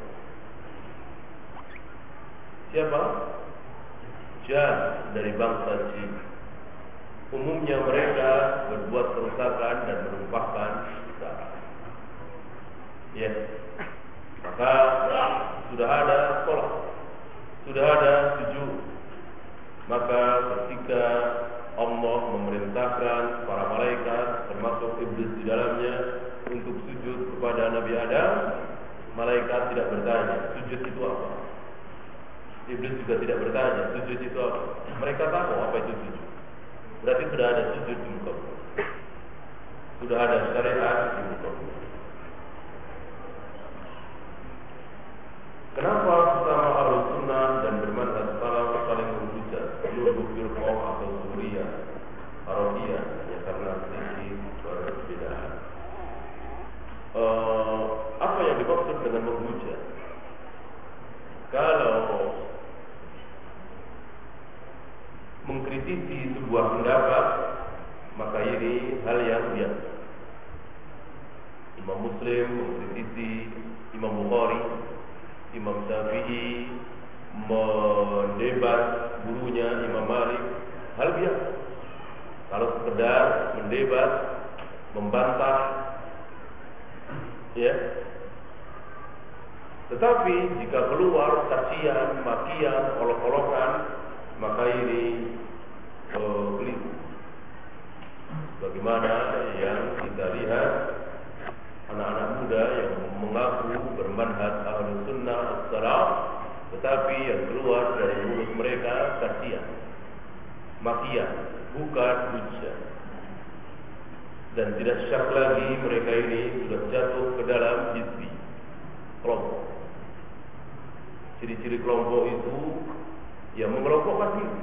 Siapa? Jan dari bangsa Jin. Umumnya mereka berbuat kerusakan dan menumpahkan darah. Ya, maka sudah ada sholat, sudah ada sujud. Maka ketika Allah memerintahkan para malaikat, termasuk iblis di dalamnya, untuk sujud kepada Nabi Adam, malaikat tidak bertanya, sujud itu apa? Iblis juga tidak bertanya, sujud itu apa? Mereka tahu apa itu sujud. Berarti sudah ada sujud di muka bumi, sudah ada syariat di muka bumi. Kenapa sesama Ahlus Sunnah dan bermanhaj salaf saling menghujat seluruh firqah atau suriyah, arabiyah? Ya karena sedikit perbedaan. Uh, apa yang dimaksud dengan menghujat? Kalau mengkritisi sebuah pendapat, maka ini hal yang biasa. Imam Muslim mengkritisi Imam Bukhari, Imam Syafi'i mendebat gurunya Imam Malik, hal biasa. Kalau sekedar mendebat, membantah, ya. Tetapi jika keluar cacian, makian, olok-olokan, maka ini uh, keliru. Bagaimana yang kita lihat anak-anak muda yang mengaku bermanhaj Ahlus Sunnah as-Salaf, tetapi yang keluar dari mulut mereka cacian, makian, bukan hujjah. Dan tidak syak lagi mereka ini sudah jatuh ke dalam hizbi, kelompok. Ciri-ciri kelompok itu yang mengelompokkan diri,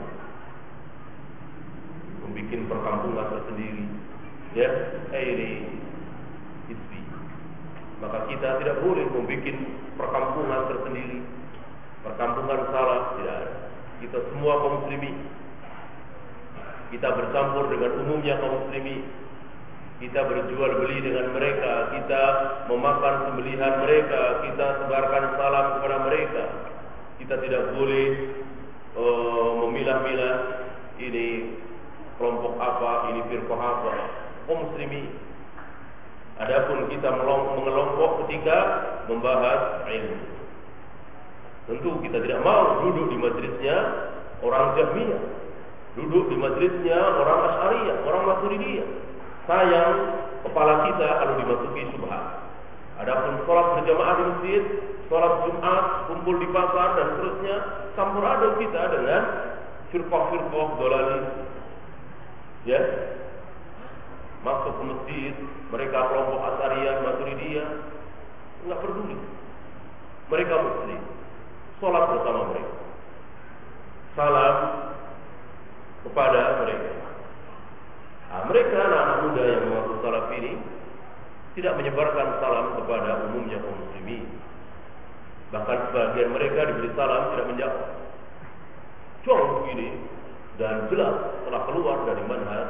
membuat perkampungan tersendiri, ya, ini hizbi. Maka kita tidak boleh membuat perkampungan tersendiri, perkampungan salah, tidak ada. Kita semua kaum muslimin, kita bercampur dengan umumnya kaum muslimin. Kita berjual beli dengan mereka, kita memakan sembelihan mereka, kita sebarkan salam kepada mereka. Kita tidak boleh uh, memilah-milah ini kelompok apa, ini firqah apa, kaum muslimin. Adapun kita mengelompok ketika membahas ilmu, tentu kita tidak mau duduk di majlisnya orang Jahmiyah, Duduk di majlisnya orang Asy'ariyah, orang Maturidiyah. Sayang kepala kita kalau dimasuki syubhat. Adapun sholat berjamaah di masjid, sholat Jumat, kumpul di pasar dan seterusnya, campur aduk kita dengan firqah-firqah dolalis. Ya, masuk ke masjid, mereka kelompok Asy'ariyah, Maturidiyah, enggak peduli. Mereka muslim, sholat bersama mereka, salam kepada mereka. Nah, mereka anak-anak muda yang mengaku salaf ini tidak menyebarkan salam kepada umumnya kaum muslimin. Bahkan sebagian mereka diberi salam tidak menjawab. Cong begini dan jelas telah keluar dari manhaj.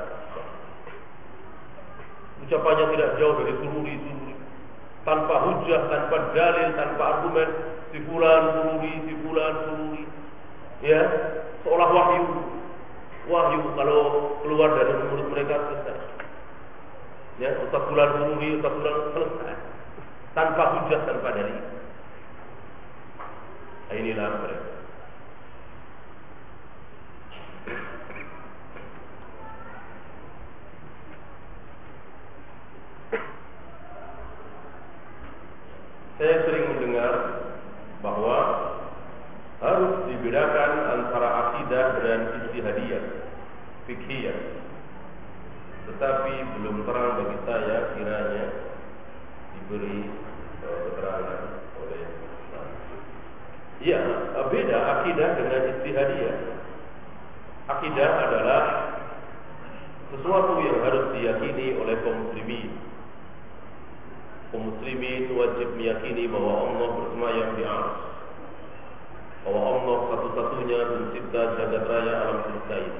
Ucapannya tidak jauh dari sururi-sururi, tanpa hujah, tanpa dalil, tanpa argumen. Si fulan sururi, si fulan sururi. Ya, seolah wahyu. Wahyu kalau keluar dari mulut mereka selesai. Ya, Ustaz fulan sururi, Ustaz fulan selesai. Tanpa hujah, tanpa dalil. Nah, inilah mereka. Saya sering mendengar bahwa harus dibedakan antara akidah dan ijtihadiyah, fikhiyah. Tetapi belum terang bagi saya kiranya diberi uh, keterangan oleh ya, beda akidah dengan ijtihadiyah. Akidah adalah sesuatu yang harus diyakini oleh kaum muslimin. Kaum muslimin wajib meyakini bahwa Allah bersemayam di arsy, bahwa Allah satu-satunya pencipta jagat raya alam semesta ini,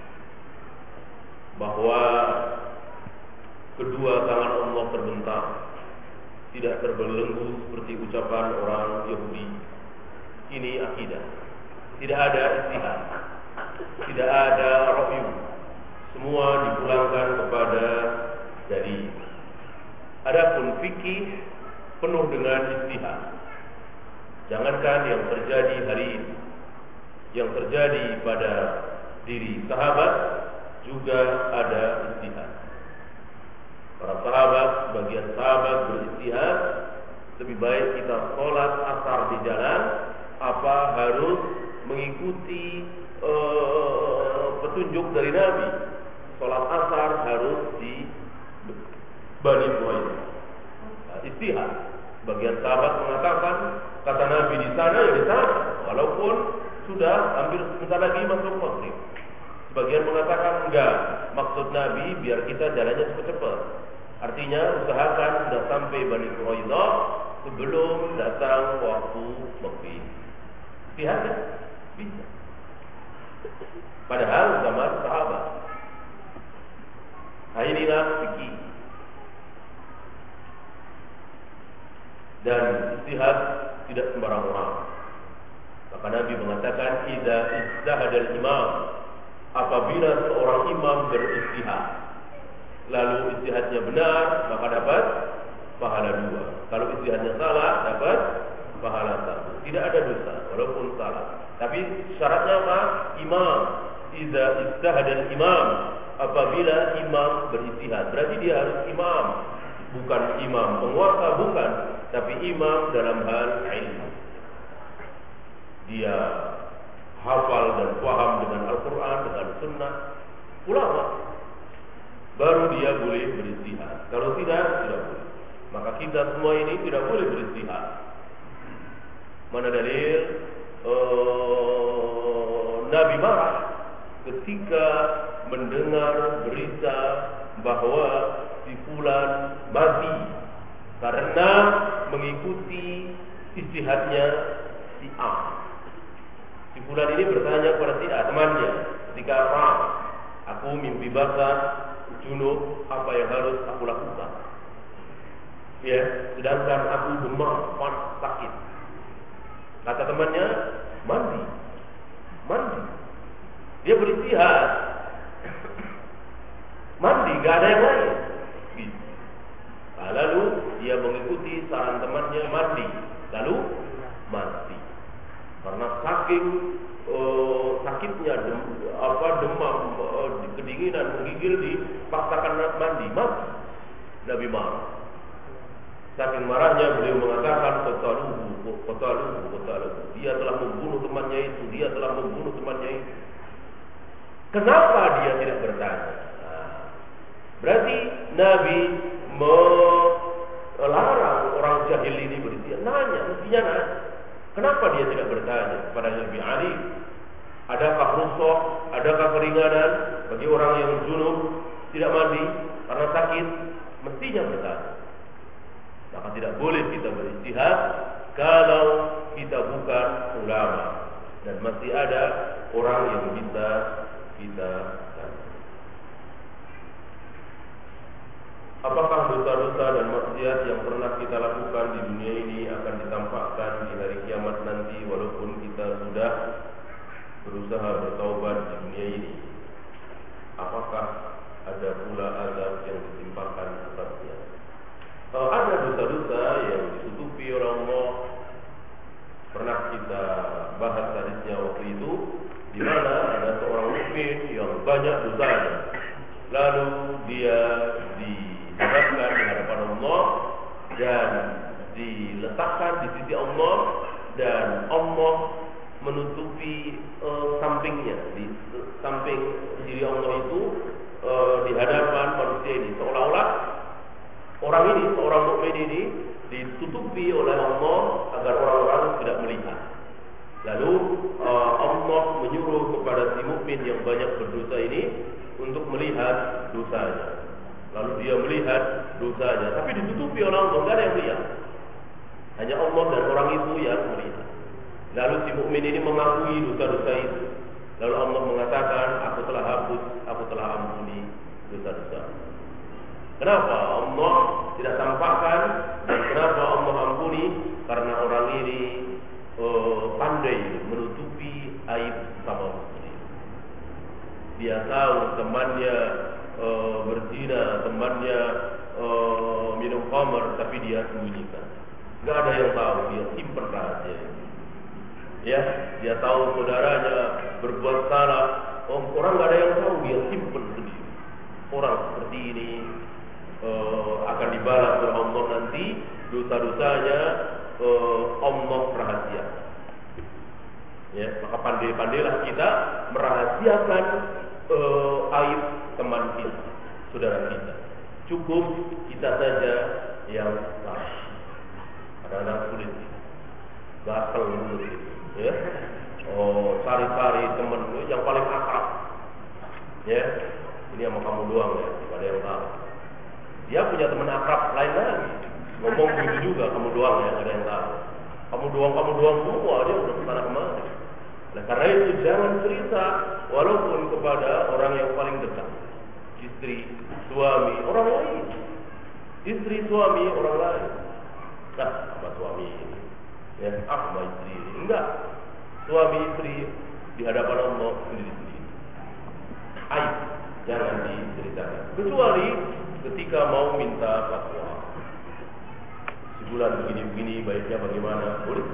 bahwa kedua tangan Allah terbentang, tidak terbelenggu seperti ucapan orang Yahudi. Ini akidah. Tidak ada ijtihad, tidak ada ra'yu. Semua dipulangkan kepada dalil. Adapun fikih penuh dengan ijtihad. Jangankan yang terjadi hari ini, yang terjadi pada diri sahabat juga ada ijtihad. Para sahabat, sebagian sahabat berijtihad, lebih baik kita sholat asar di jalan apa harus mengikuti uh, petunjuk dari Nabi. Sholat asar harus di Bani Quraidah. Nah, ijtihad. Sebagian sahabat mengatakan kata Nabi di sana ya di sana, walaupun sudah hampir sebentar lagi masuk maghrib. Sebagian mengatakan enggak, maksud Nabi biar kita jalannya cepat-cepat. Artinya usahakan sudah sampai Bani Quraidah sebelum datang waktu maghrib. Ijtihad kan? Bisa. Padahal zaman sahabat. Nah, inilah fikih. Dan ijtihad tidak sembarang orang. Maka Nabi mengatakan idza ijtahada al-imam, apabila seorang imam berijtihad lalu ijtihadnya benar, maka dapat pahala dua. Kalau ijtihadnya salah, dapat pahala satu. Tidak ada dosa walaupun salah. Tapi syaratnya apa? Imam. Idza ijtahada al-imam, apabila imam berijtihad, berarti dia harus imam. Bukan imam penguasa, bukan, tapi imam dalam hal ilmu. Dia hafal dan paham dengan Al-Quran, dengan Sunnah, ulama, baru dia boleh berijtihad. Kalau tidak, tidak boleh. Maka kita semua ini tidak boleh berijtihad. Mana dalil uh, Nabi marah ketika mendengar berita bahwa si fulan mati karena mengikuti ijtihadnya si A. Si fulan ini bertanya kepada si A, temannya, ketika perang, aku mimpi basah, junub, apa yang harus aku lakukan? Ya, sedangkan aku demam, panas, sakit. Kata temannya, mandi, mandi. Dia berijtihad, mandi, gak ada yang lain. Nah, lalu dia mengikuti saran temannya mandi, lalu mati. Karena saking uh, sakitnya, dem, apa demam, uh, kedinginan, menggigil, dipaksakan mandi, mati. Nabi marah. Saking marahnya beliau mengatakan, qataluhu, qataluhu, qataluhu. Dia telah membunuh temannya itu, dia telah membunuh temannya itu. Kenapa dia tidak bertanya? Nah, berarti Nabi melarang orang jahil ini bertanya. Nanya, mestinya nanya. Kenapa dia tidak bertanya kepada Nabi Ali? Adakah rukhsah, adakah keringanan bagi orang yang junub tidak mandi karena sakit? Mestinya bertanya. Maka tidak boleh kita beristihad kalau kita bukan ulama, dan masih ada orang yang bisa kita tanya. Apakah dosa-dosa dan maksiat yang pernah kita lakukan di dunia ini akan ditampakkan di hari kiamat nanti walaupun kita sudah berusaha bertaubat di dunia ini? Apakah ada pula azab yang ditimpakan atasnya? Kalau ada dosa-dosa yang ditutupi oleh Allah, pernah kita bahas hadisnya waktu itu, di mana ada seorang mukmin yang banyak dosanya, lalu dia dihadapkan di hadapan Allah dan diletakkan di sisi Allah, dan Allah menutupi uh, sampingnya, di samping diri Allah itu, uh, di hadapan manusia ini, seolah-olah orang ini, seorang mukmin ini ditutupi oleh Allah agar orang-orang tidak melihat. Lalu uh, Allah menyuruh kepada si mukmin yang banyak berdosa ini untuk melihat dosanya. Lalu dia melihat dosanya, tapi ditutupi oleh Allah, tidak ada yang lihat. Hanya Allah dan orang itu yang melihat. Lalu si mukmin ini mengakui dosa-dosa itu. Lalu Allah mengatakan, aku telah hapus, aku telah ampuni dosa-dosa. Kenapa Allah tidak tampakkan dan kenapa Allah ampuni? Karena orang ini uh, pandai menutupi aib sama muslim. Dia tahu temannya uh, berzina, temannya uh, minum khamar, tapi dia sembunyikan. Gak ada yang tahu, dia simpan rahasia. Ya, dia tahu saudaranya berbuat salah, oh, orang gak ada yang tahu, dia simpan sendiri. Orang seperti ini Uh, akan dibalas oleh Allah nanti, dosa-dosanya uh, Allah rahasia. Ya, maka pandai-pandailah kita merahasiakan uh, aib teman kita, saudara kita. Cukup kita saja yang tahu. Kadang-kadang sulit, gatel mulut, ya. Oh, cari-cari teman yang paling akrab. Ya, ini sama kamu doang ya, tidak ada yang tahu. Dia punya teman akrab lain lagi, ngomong begitu juga, kamu doang ya, nggak ada yang tahu. Kamu doang, kamu doang semua, dia udah kesana kemari. Nah, karena itu jangan cerita walaupun kepada orang yang paling dekat, istri, suami, orang lain. Istri, suami, orang lain. Nah, sama suami ini, ya, ah, sama istri ini, enggak. Suami istri di hadapan Allah sendiri-sendiri. Aib jangan diceritakan, kecuali ketika mau minta fatwa. Sebulan begini-begini baiknya bagaimana? Boleh.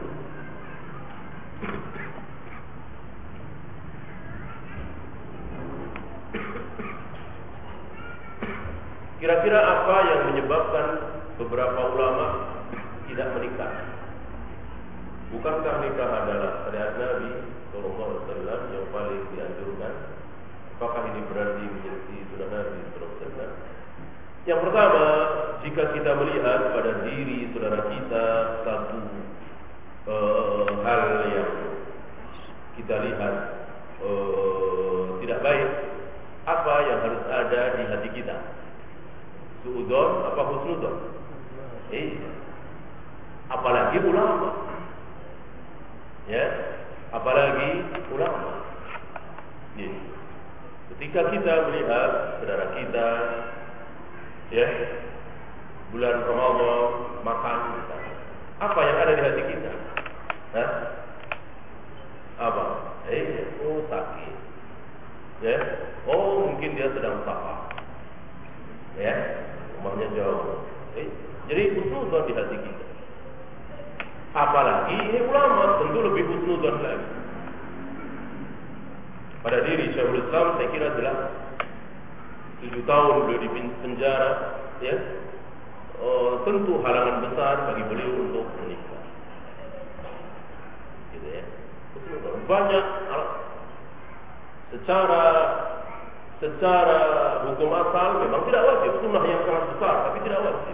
Kira-kira apa yang menyebabkan beberapa ulama tidak menikah? Bukankah nikah adalah syariat Nabi shallallahu alaihi wasallam yang paling dianjurkan? Apakah ini berarti menjadi sunnah Nabi shallallahu alaihi wasallam? Yang pertama, jika kita melihat pada diri saudara kita satu uh, hal yang kita lihat uh, tidak baik, apa yang harus ada di hati kita? Suudzon apa husnudzon? Eh, apalagi ulama, ya, apalagi ulama. Jadi, ketika kita melihat saudara kita, ya, bulan Ramadan makan kita, apa yang ada di hati kita? Hah? Apa? Eh, oh sakit, ya, oh mungkin dia sedang sakit, ya, rumahnya jauh. Eh, jadi husnudzon di hati kita. Apalagi ini ulama, tentu lebih husnudzon lagi. pada diri Syekhul Islam, saya kira jelas. Tujuh tahun beliau di penjara, ya, e, tentu halangan besar bagi beliau untuk menikah. Gitu ya. Banyak secara secara hukum asal memang tidak wajib, sunnah yang sangat besar, tapi tidak wajib.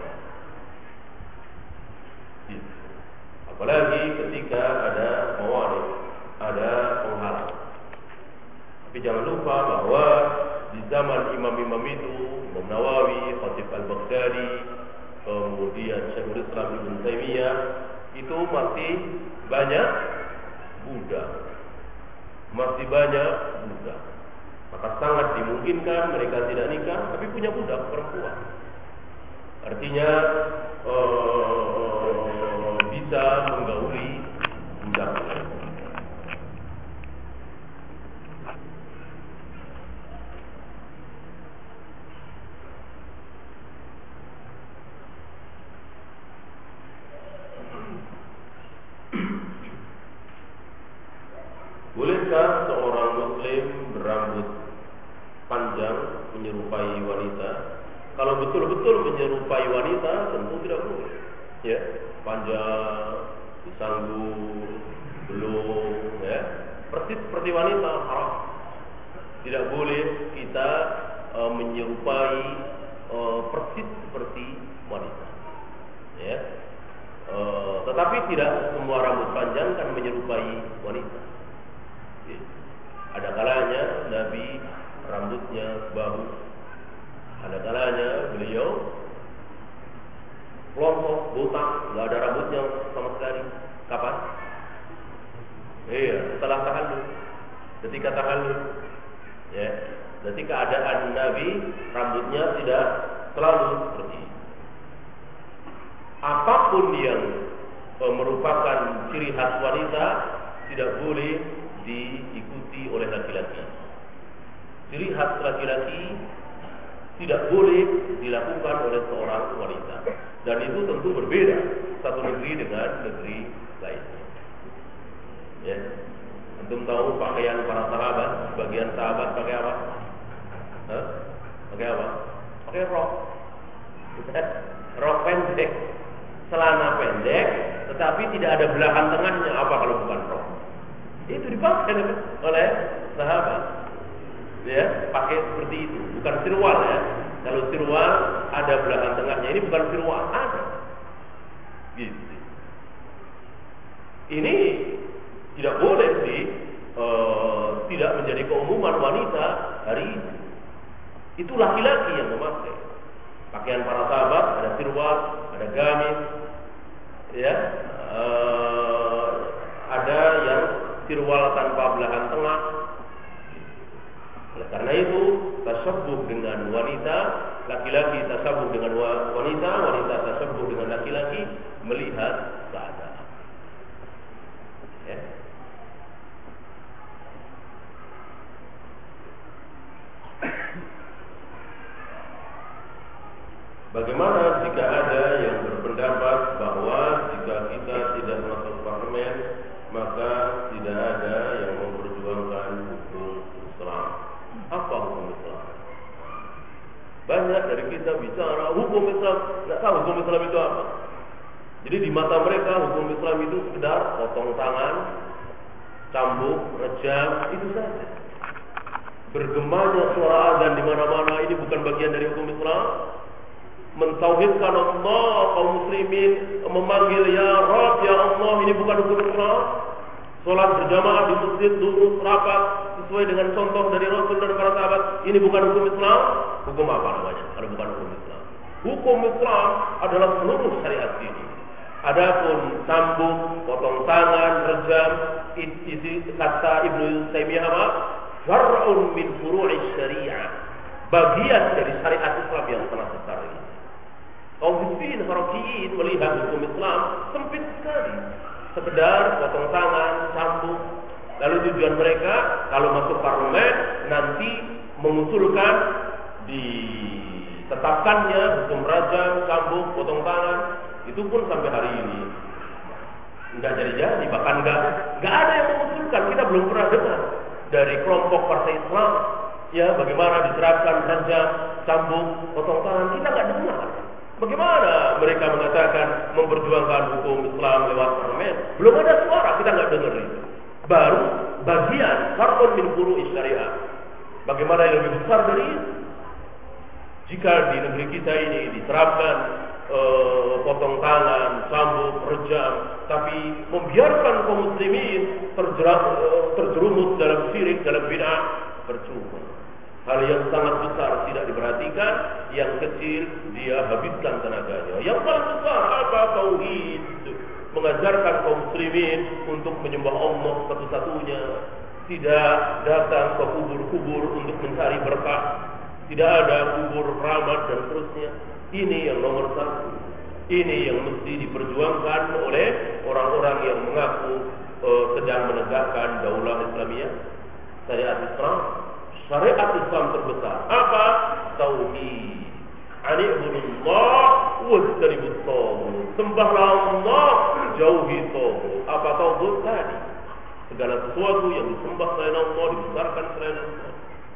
Gitu. Apalagi ketika ada mawani, ada penghalang. Tapi jangan lupa bahwa di zaman imam-imam itu, Imam Nawawi, Khatib Al-Baghdadi, kemudian Syekhul Islam Ibn Taimiyah, itu masih banyak budak, masih banyak budak. Maka sangat dimungkinkan mereka tidak nikah, tapi punya budak perempuan. Artinya ee, bisa menggauli budak. Bolehkah seorang muslim berambut panjang menyerupai wanita? Kalau betul-betul menyerupai wanita, tentu tidak boleh. Ya, panjang, disanggung, belum, ya, persis seperti wanita, haram. Tidak boleh kita e, menyerupai e, persis seperti wanita. Ya, e, tetapi tidak semua rambut panjang kan menyerupai wanita. Ada kalanya Nabi rambutnya bahu, ada kalanya beliau pelontos, botak, nggak ada rambutnya sama sekali. Kapan? Iya, setelah tahallul. Ketika tahallul, ya, jadi keadaan Nabi rambutnya tidak selalu seperti ini. Apapun yang e, merupakan ciri khas wanita tidak boleh diikuti oleh laki-laki. Ciri khas laki-laki tidak boleh dilakukan oleh seorang wanita. Dan itu tentu berbeda satu negeri dengan negeri lainnya. Ya, antum tahu pakaian para sahabat, sebagian sahabat pakai apa? Hah? Pakai apa? Pakai rok. Rok pendek, celana pendek, tetapi tidak ada belahan tengahnya. Apa kalau bukan rok? Itu dipakai oleh sahabat, ya, pakai seperti itu, bukan sirwal, ya. Kalau sirwal ada belahan tengahnya, ini bukan sirwal, ada. Gitu. Ini tidak boleh sih, e, tidak menjadi keumuman wanita hari ini. Itu laki-laki yang memakai. Pakaian para sahabat ada sirwal, ada gamis, ya, e, ada yang sirwal tanpa belahan tengah. Oleh karena itu, tasabbuh dengan wanita, laki-laki tasabbuh dengan wanita, wanita tasabbuh dengan laki-laki, melihat keadaan. Ya. Bagaimana jika ada yang berpendapat bahwa jika kita tidak masuk parlemen, maka tidak ada yang memperjuangkan hukum Islam? Apa hukum Islam? Banyak dari kita bicara hukum Islam, tidak tahu hukum Islam itu apa. Jadi di mata mereka hukum Islam itu sekedar potong tangan, cambuk, rejam, itu saja. Bergemanya suara azan di mana-mana, ini bukan bagian dari hukum Islam. Mentauhidkan Allah, kaum muslimin memanggil ya Rabb, ya Allah, ini bukan hukum Islam. Salat berjamaah di masjid, lurus, rapat sesuai dengan contoh dari Rasul dan para sahabat, ini bukan hukum Islam. Hukum apa namanya kalau bukan hukum Islam? Hukum Islam adalah seluruh syariat ini. Adapun cambuk, potong tangan, rejam, isi kata Ibnu Taimiyah apa? Far'un min furu'i syariah, bagian dari syariat Islam yang sangat besar ini. Kaum muslimin harakiyin melihat hukum Islam sempit sekali, sekedar potong tangan, cambuk. Lalu tujuan mereka kalau masuk parlemen nanti mengusulkan ditetapkannya hukum rajam, cambuk, potong tangan. Itu pun sampai hari ini nggak jadi-jadi, bahkan nggak nggak ada yang mengusulkan. Kita belum pernah dengar dari kelompok partai Islam, ya bagaimana diterapkan rajam, cambuk, potong tangan, kita nggak dengar. Bagaimana mereka mengatakan memperjuangkan hukum Islam lewat parlemen? Belum ada suara, kita nggak dengar itu. Baru bagian karbon min furu'i syariah. Bagaimana yang lebih besar dari itu? Jika di negeri kita ini diterapkan uh, potong tangan, cambuk, rejam, tapi membiarkan kaum muslimin terjerat, terjerumus dalam syirik, dalam bid'ah, percuma. Hal yang sangat besar tidak diperhatikan, yang kecil dia habiskan tenaganya. Yang paling besar apa? Tauhid. Mengajarkan kaum muslimin untuk menyembah Allah satu-satunya, tidak datang ke kubur-kubur untuk mencari berkah, tidak ada kubur keramat dan seterusnya. Ini yang nomor satu. Ini yang mesti diperjuangkan oleh orang-orang yang mengaku uh, sedang menegakkan daulah Islamiyah, syariat Islam. Syariat Islam terbesar apa? Tauhid. Ani'budullah wajtanibut taghut. Sembahlah Allah, jauhi taghut. Apa taghut tadi? Segala sesuatu yang disembah selain Allah, dibesarkan selain Allah.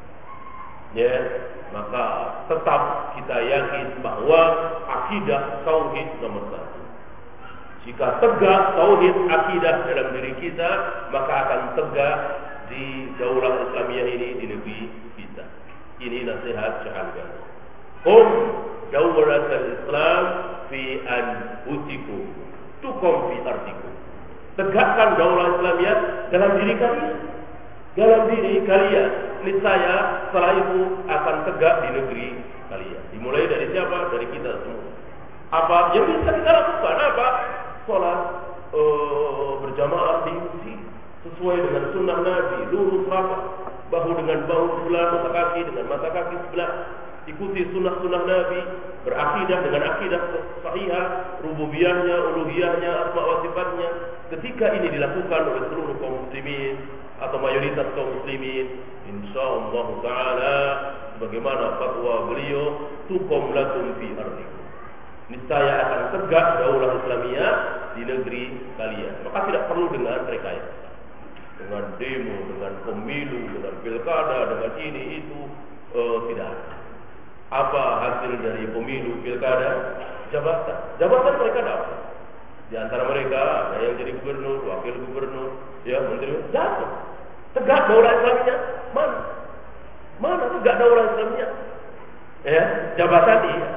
Ya, maka tetap kita yakin bahwa akidah tauhid nomor satu. Jika tegak tauhid akidah dalam diri kita, maka akan tegak di daulah Islamiyah ini di negeri kita. Ini nasihat Syahal. Qum daulat al-Islam fi anfusikum, tukum fi ardikum. Tegakkan daulah Islamiyah dalam diri kalian. Dalam diri kalian, niscaya setelah itu akan tegak di negeri kalian. Dimulai dari siapa? Dari kita semua. Apa yang bisa kita lakukan? Apa? Salat uh, berjamaah di masjid sesuai dengan sunnah Nabi, lurus rapat, bahu dengan bahu sebelah, mata kaki dengan mata kaki sebelah. Ikuti sunnah-sunnah Nabi, berakidah dengan akidah sahihah, rububiyahnya, uluhiyahnya, asma wa sifatnya. Ketika ini dilakukan oleh seluruh kaum muslimin atau mayoritas kaum muslimin, insyaallah taala sebagaimana fatwa beliau, tukum lakum fi ardikum. Niscaya akan tegak daulah Islamiyah di negeri kalian. Maka tidak perlu dengan rekayasa, dengan demo, dengan pemilu, dengan pilkada, dengan ini itu, uh, tidak. Apa hasil dari pemilu pilkada? Jabatan. Jabatan mereka dapat. Di antara mereka ada yang jadi gubernur, wakil gubernur, ya menteri. Jatuh. Tegak daulah Islamnya mana? Mana tegak daulah Islamnya? Ya, jabatan dia.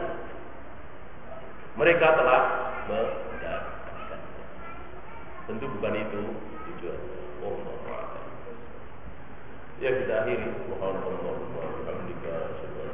Mereka telah mendapatkan. Tentu bukan itu tujuannya. Oh, ya kita akhiri. Subhanallah wa bihamdika.